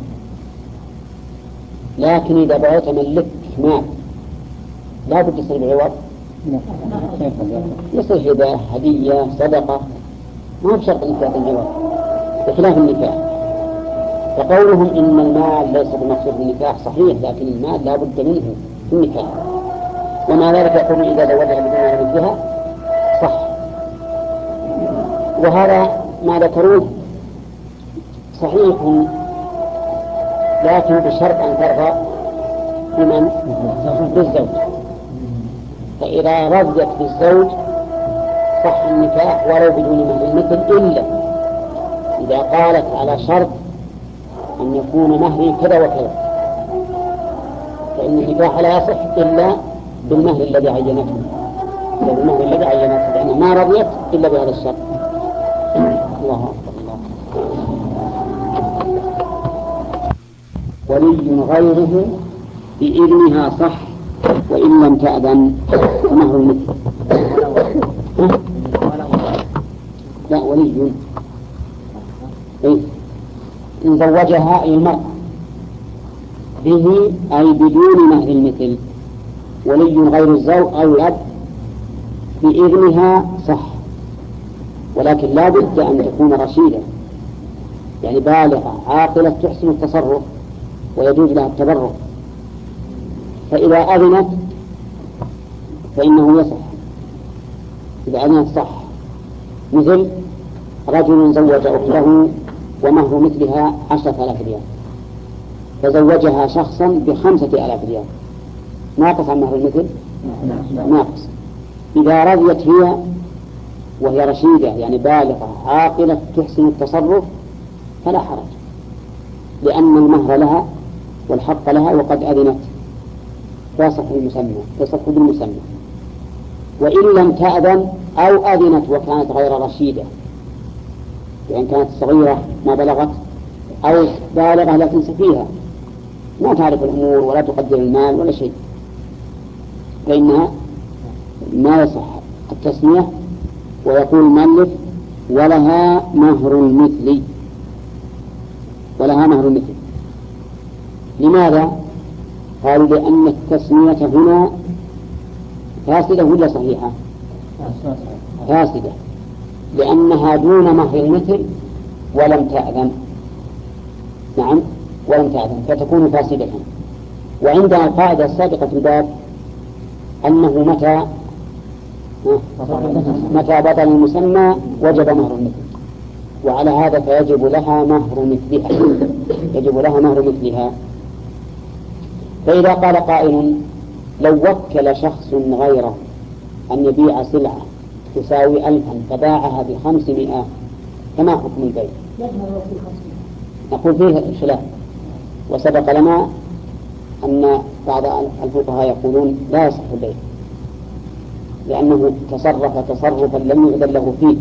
Speaker 1: لكن إذا بغيت ملك مال لا بد يصير بعوض يصير هداية هدية صدقة ما بشرط أن تعطي الجواب بخلاف النكاح. فقولهم إن المال ليس بمقصود النكاح صحيح، لكن المال لا بد منه في النكاح، ومع ذلك يقولون إذا زوجها بدون أن مثلها صح. وهذا ما ذكروه صحيح، لكن بشرط أن ترضى بمن؟ بالزوج. فإذا رضيت بالزوج صح النكاح ولو بدون مهر المثل، إلا إذا قالت على شرط أن يكون مهري كذا وكذا، فإن النكاح لا يصح إلا بالمهر الذي عينته، إلا بالمهر الذي عينته، لأنها ما رضيت إلا بهذا الشرط. الله أكبر. ولي غيره بإذنها صح، وإن لم تأذن فمهر المثل. لا ولي إيه؟ إن زوجها أي المرأة به أي بدون مهر المثل، ولي غير الزوج أو الأب بإذنها صح، ولكن لا بد أن تكون رشيدة، يعني بالغة عاقلة تحسن التصرف ويجوز لها التبرع. فإذا أذنت فإنه يصح، إذا أذنت صح. مثل رجل زوج أخته ومهر مثلها عشرة آلاف ريال، فزوجها شخصا بخمسة آلاف ريال، ناقص عن مهر المثل؟ ناقص. إذا رضيت هي وهي رشيدة يعني بالغة عاقلة تحسن التصرف فلا حرج، لأن المهر لها والحق لها وقد أذنت، فيصح المسمى، يصح بالمسمى. وإن لم تأذن أو أذنت وكانت غير رشيدة، يعني كانت صغيرة ما بلغت، أو بالغة لكن سفيهة ما تعرف الأمور ولا تقدر المال ولا شيء، فإنها ما يصح التسمية. ويقول المؤلف ولها مهر المثل، ولها مهر المثل. لماذا؟ قالوا لأن التسمية هنا فاسدة ولا صحيحة؟ فاسدة، لأنها دون مهر المثل ولم تأذن. نعم ولم تأذن فتكون فاسدة. وعندنا القاعدة السابقة في الباب أنه متى متى بطل المسمى وجب مهر المثل، وعلى هذا فيجب لها مهر مثلها، يجب لها مهر مثلها. فإذا قال قائل لو وكل شخص غيره أن يبيع سلعة تساوي ألفا فباعها بخمسمائة فما حكم البيع؟ نقول فيه خلاف، وسبق لنا أن بعض الفقهاء يقولون لا يصح البيع لأنه تصرف تصرفا لم يؤذن له فيه،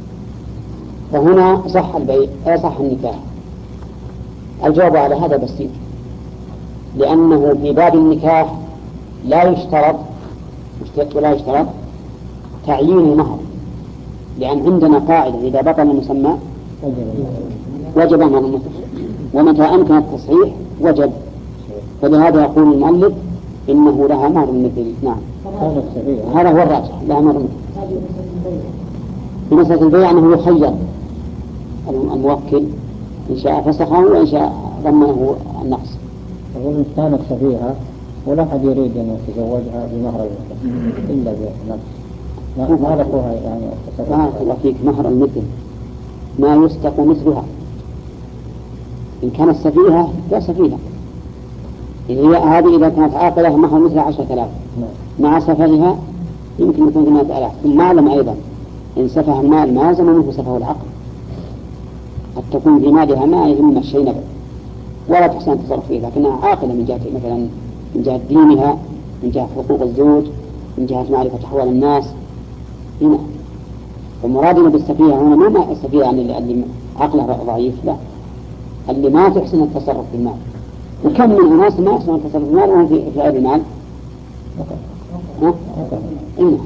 Speaker 1: فهنا صح البيع أي صح النكاح. الجواب على هذا بسيط، لأنه في باب النكاح لا يشترط ولا يشترط تعيين المهر، لأن عندنا قاعدة إذا بطل المسمى وجب مهر المثل، ومتى أمكن التصحيح وجب. فلهذا يقول المؤلف إنه لها مهر المثل. نعم هذا هو الراجح، لها مهر المثل. في مسألة البيع أنه يخير الموكل إن شاء فسخه وإن شاء ضمنه النقص.
Speaker 4: أقول كانت سفيهة ولا أحد يريد أن يتزوجها بمهر المثل إلا بنقص، ما لقوها يعني.
Speaker 1: بارك الله فيك، مهر المثل ما يستق مثلها. إن كانت سفيهة لا سفيهة، هي هذه إذا كانت عاقلة مهر مثل عشرة آلاف، مع سفهها يمكن يكون ثمانية آلاف. ثم أعلم أيضا إن سفه المال ما يلزم منه سفه العقل، قد تكون في مالها ما يهم الشيء نبع ولا تحسن التصرف فيه، لكنها عاقلة من جهة مثلا من جهة دينها، من جهة حقوق الزوج، من جهة معرفة أحوال الناس. هنا ومرادنا بالسفيهة هنا ما السفيهة يعني اللي عقلها ضعيف، لا، اللي ما تحسن التصرف في المال. وكم من أناس ما يحسن التصرف في المال وهم في في غير المال. ها؟ هنا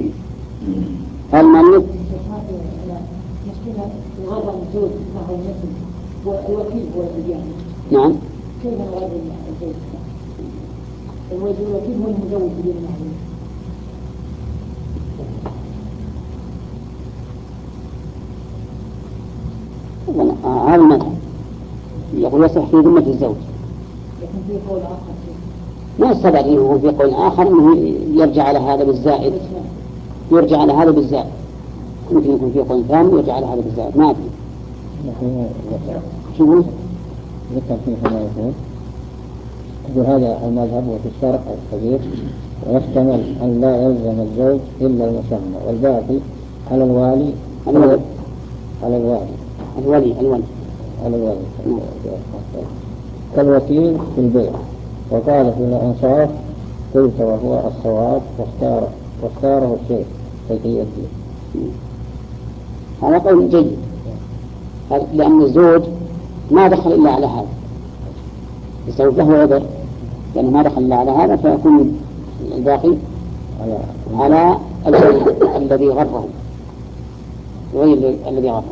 Speaker 1: المؤلف
Speaker 3: الغرض الزوج معه المثل والوكيل هو الزوجان.
Speaker 1: نعم.
Speaker 3: كيف نراد الزوج؟ الوكيل هو المزوج بدون مهر.
Speaker 1: هذا المذهب يقول يصح في ذمة الزوج.
Speaker 3: لكن في قول آخر
Speaker 1: ما استبعد أنه في قول آخر أنه يرجع على هذا بالزائد، يرجع على هذا بالزائد، ممكن يكون في قول ثاني يرجع على هذا بالزائد، ما أدري. شو يقول؟
Speaker 4: ذكر فيه ما يقول يقول هذا المذهب وفي الشرع الكبير، ويحتمل أن لا يلزم الزوج إلا المسمى، والباقي على الوالي
Speaker 1: الولي
Speaker 4: على الوالي
Speaker 1: الولي الولي
Speaker 4: على الوالي كالوكيل في البيع. وقال في الإنصاف قلت وهو الصواب واختاره واختاره الشيخ تقي الدين.
Speaker 1: هذا قول جيد، لأن الزوج ما دخل إلا على هذا، الزوج له عذر لأنه ما دخل إلا على هذا، فيكون الباقي
Speaker 4: على
Speaker 1: على الزوج الذي غره غير الذي غره.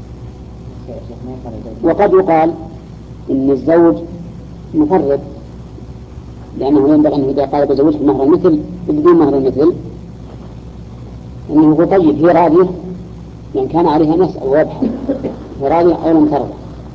Speaker 1: وقد يقال إن الزوج مفرط، لأنه ينبغي أنه إذا قال بزوجك مهر المثل بدون مهر المثل أنه هو طيب هي راضية، لأن كان عليها نسأل ويبحث هي راضية أو لم ترضى.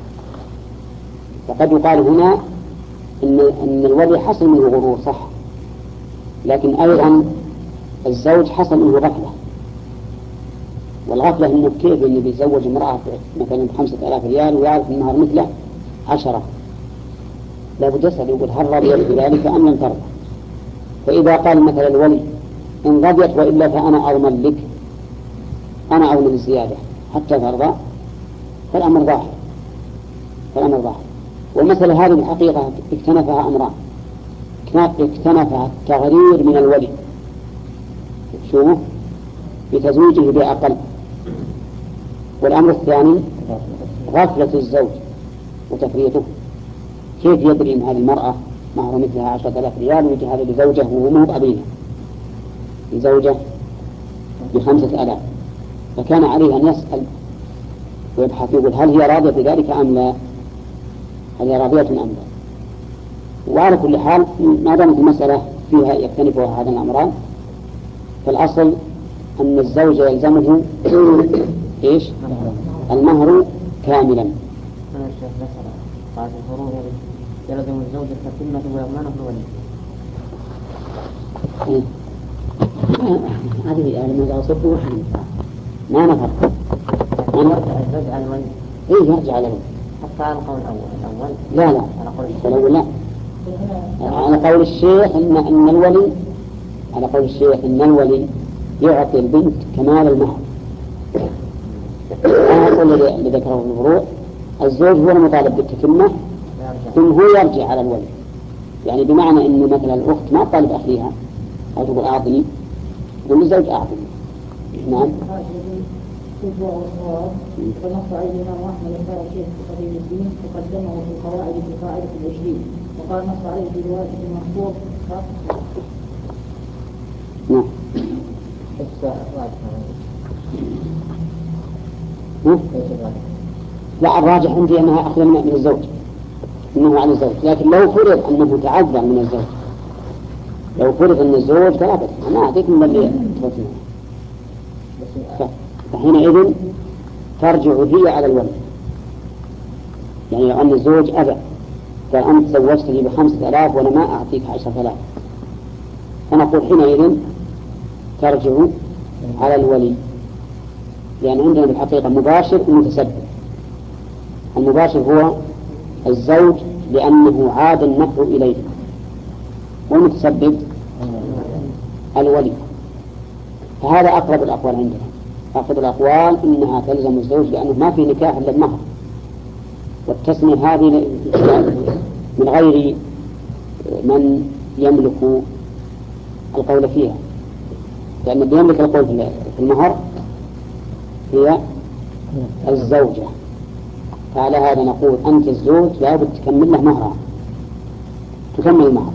Speaker 1: فقد يقال هنا إن, إن الولي حصل منه غرور صح، لكن أيضا الزوج حصل منه غفلة، والغفلة إنه كيف إنه بيزوج امرأة مثلا بخمسة آلاف ريال ويعرف المهر مثله عشرة، لا بد يسأل يقول هل رضيت بذلك أم لم ترضى؟ فإذا قال مثلا الولي إن رضيت وإلا فأنا أضمن لك، أنا أضمن الزيادة حتى ترضى، فالأمر ظاهر فالأمر ظاهر. والمسألة هذه الحقيقة اكتنفها أمران، اكتنفها التغرير من الولي شو بتزويجه بأقل، والأمر الثاني غفلة الزوج وتفريطه. كيف يدري أن هذه المرأة مهر مثلها عشرة آلاف ريال ويجي هذا لزوجه وهو مو قبيله لزوجه بخمسة آلاف، فكان عليه أن يسأل ويبحث يقول هل هي راضية بذلك أم لا، هل هي راضية أم لا. وعلى كل حال ما دامت المسألة فيها يكتنفها هذا الأمران، فالأصل أن الزوج يلزمه إيش المهر كاملا.
Speaker 5: أنا الشيخ مسألة قال الفروض يلزم الزوج التتمة ويضمنه الولي.
Speaker 1: هذه الآية من صدق وحي ما نفرق
Speaker 5: يرجع على الولي.
Speaker 1: إيه يرجع على الولي
Speaker 5: حتى على القول الأول الأول
Speaker 1: لا لا
Speaker 5: على قول الشيخ
Speaker 1: الأول لا، على قول الشيخ إن إن الولي على قول الشيخ إن الولي يعطي البنت كمال المهر. أنا أقول اللي ذكره في الفروع الزوج هو المطالب بالتتمة ثم هو يرجع على الولي، يعني بمعنى إن مثلا الأخت ما تطالب أخيها أو تقول أعطني، تقول الزوج أعطني. نعم.
Speaker 3: فنص عليه الإمام أحمد وقال الشيخ قديم الدين وقدمه في القواعد في القاعدة العشرين، وقال نص عليه في رواية المحفوظ.
Speaker 1: نعم. لا الراجح عندي أنها أخذ من الزوج، إنه عن الزوج، لكن لو فرض أنه تعذر من الزوج، لو فرض أن الزوج ثلاثة أنا أعطيك من اللي تفوتنا، فحينئذ ترجع هي على الولد. يعني لو أن الزوج أبى قال أنت زوجتني بخمسة آلاف وأنا ما أعطيك عشرة آلاف، فنقول حينئذ ترجع على الولي، لأن عندنا بالحقيقة مباشر ومتسبب. المباشر هو الزوج لأنه عاد النفع إليه، والمتسبب الولي. فهذا أقرب الأقوال عندنا، أقرب الأقوال إنها تلزم الزوج لأنه ما في نكاح إلا المهر، والتسمية هذه من غير من يملك القول فيها، لأن اللي يملك القول في المهر هي الزوجة. فعلى هذا نقول أنت الزوج لابد تكمل له مهرها، تكمل المهر.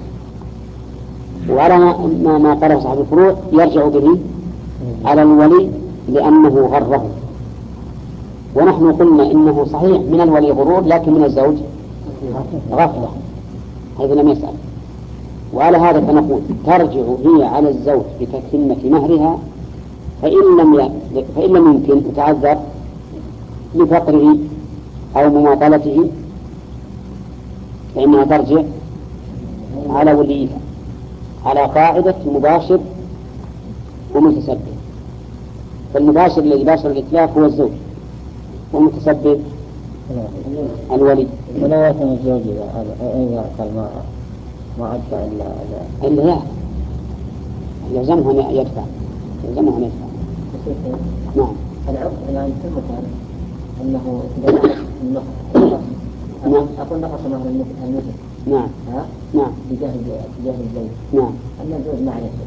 Speaker 1: وعلى ما ما قاله صاحب الفروع يرجع به على الولي لأنه غره، ونحن قلنا إنه صحيح من الولي غرور لكن من الزوج غفلة حيث لم يسأل. وعلى هذا فنقول ترجع هي على الزوج بتتمة مهرها، فإن لم ي... فإن لم يمكن وتعذر لفقره أو مماطلته فإنها ترجع على وليها على قاعدة مباشر ومتسبب. فالمباشر الذي باشر الإتلاف هو الزوج، والمتسبب الولي.
Speaker 4: ولا يكون الزوج إذا قال ما ما أدفع إلا
Speaker 1: إلا لا يلزمها يدفع يلزمها يدفع. نعم.
Speaker 5: العرف الآن في المكان أنه إذا نقص النقص
Speaker 1: نعم.
Speaker 5: أقول نقص مهر المثل.
Speaker 1: نعم.
Speaker 5: ها؟
Speaker 1: نعم.
Speaker 5: بجاه بجاه الزوج.
Speaker 1: نعم.
Speaker 5: أن الزوج ما عليه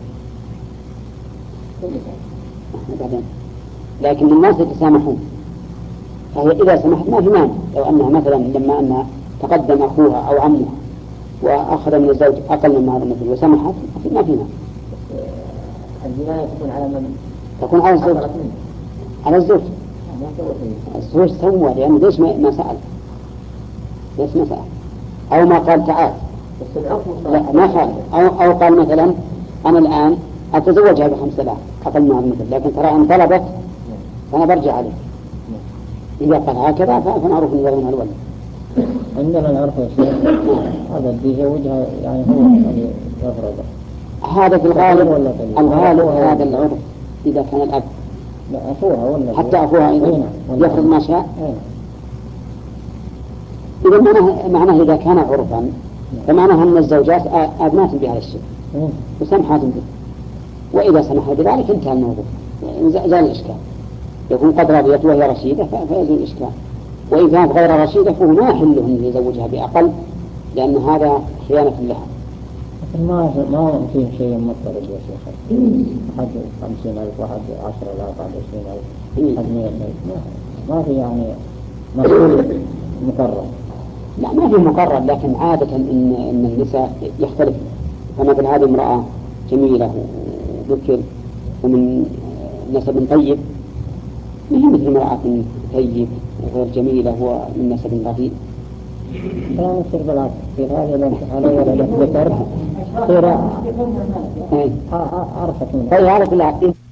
Speaker 1: بعدين لكن الناس يتسامحون، فهي إذا سمحت ما في مانع لو أنها مثلا لما أنها تقدم أخوها أو عمها وأخذ من الزوج أقل من هذا المثل وسمحت ما في مانع.
Speaker 5: الجناية تكون على من؟
Speaker 1: تكون على الزوج. على الزوج. الزوج سوى لأنه ليش ما سأل؟ ليش ما سأل؟ أو ما قال تعال.
Speaker 5: بس العرف
Speaker 1: لا ما قال. أو أو قال مثلا أنا الآن أتزوجها بخمسة آلاف أقل من هذا المثل، لكن ترى أن طلبت فأنا برجع عليه. إذا قال هكذا فنعرف أن يغنى الولد.
Speaker 4: عندنا العرف يا شيخ هذا اللي يزوجها يعني هو اللي يفرضه.
Speaker 1: هذا في الغالب الغالب هذا العرف إذا كان الأب
Speaker 4: لا أخوها ولا
Speaker 1: حتى أخوها أيضا يفرض ما شاء. إذا معناه معناه إذا كان عرفا فمعناه أن الزوجات أبنات بهذا الشيء وسمحات به، وإذا سمح بذلك انتهى الموضوع زال الإشكال. يكون قد رضيت وهي رشيدة فيزول الإشكال، وإن كانت غير رشيدة فهو ما يحله أن يزوجها بأقل لأن هذا خيانة لها.
Speaker 4: ما ما في شيء مضطرب يا شيخ. أحد خمسين ألف واحد عشرة آلاف واحد عشرين ألف أحد مئة ألف ما في يعني مسؤول مقرر.
Speaker 1: لا ما في مقرر، لكن عادة إن إن النساء يختلف. فمثل هذه امرأة جميلة وذكر ومن نسب طيب ما هي مثل امرأة طيب وغير جميلة ومن نسب رديء.
Speaker 4: لا يصير بالعكس في هذه على ولد ذكر صورة عرفت منه.
Speaker 1: طيب هذا كله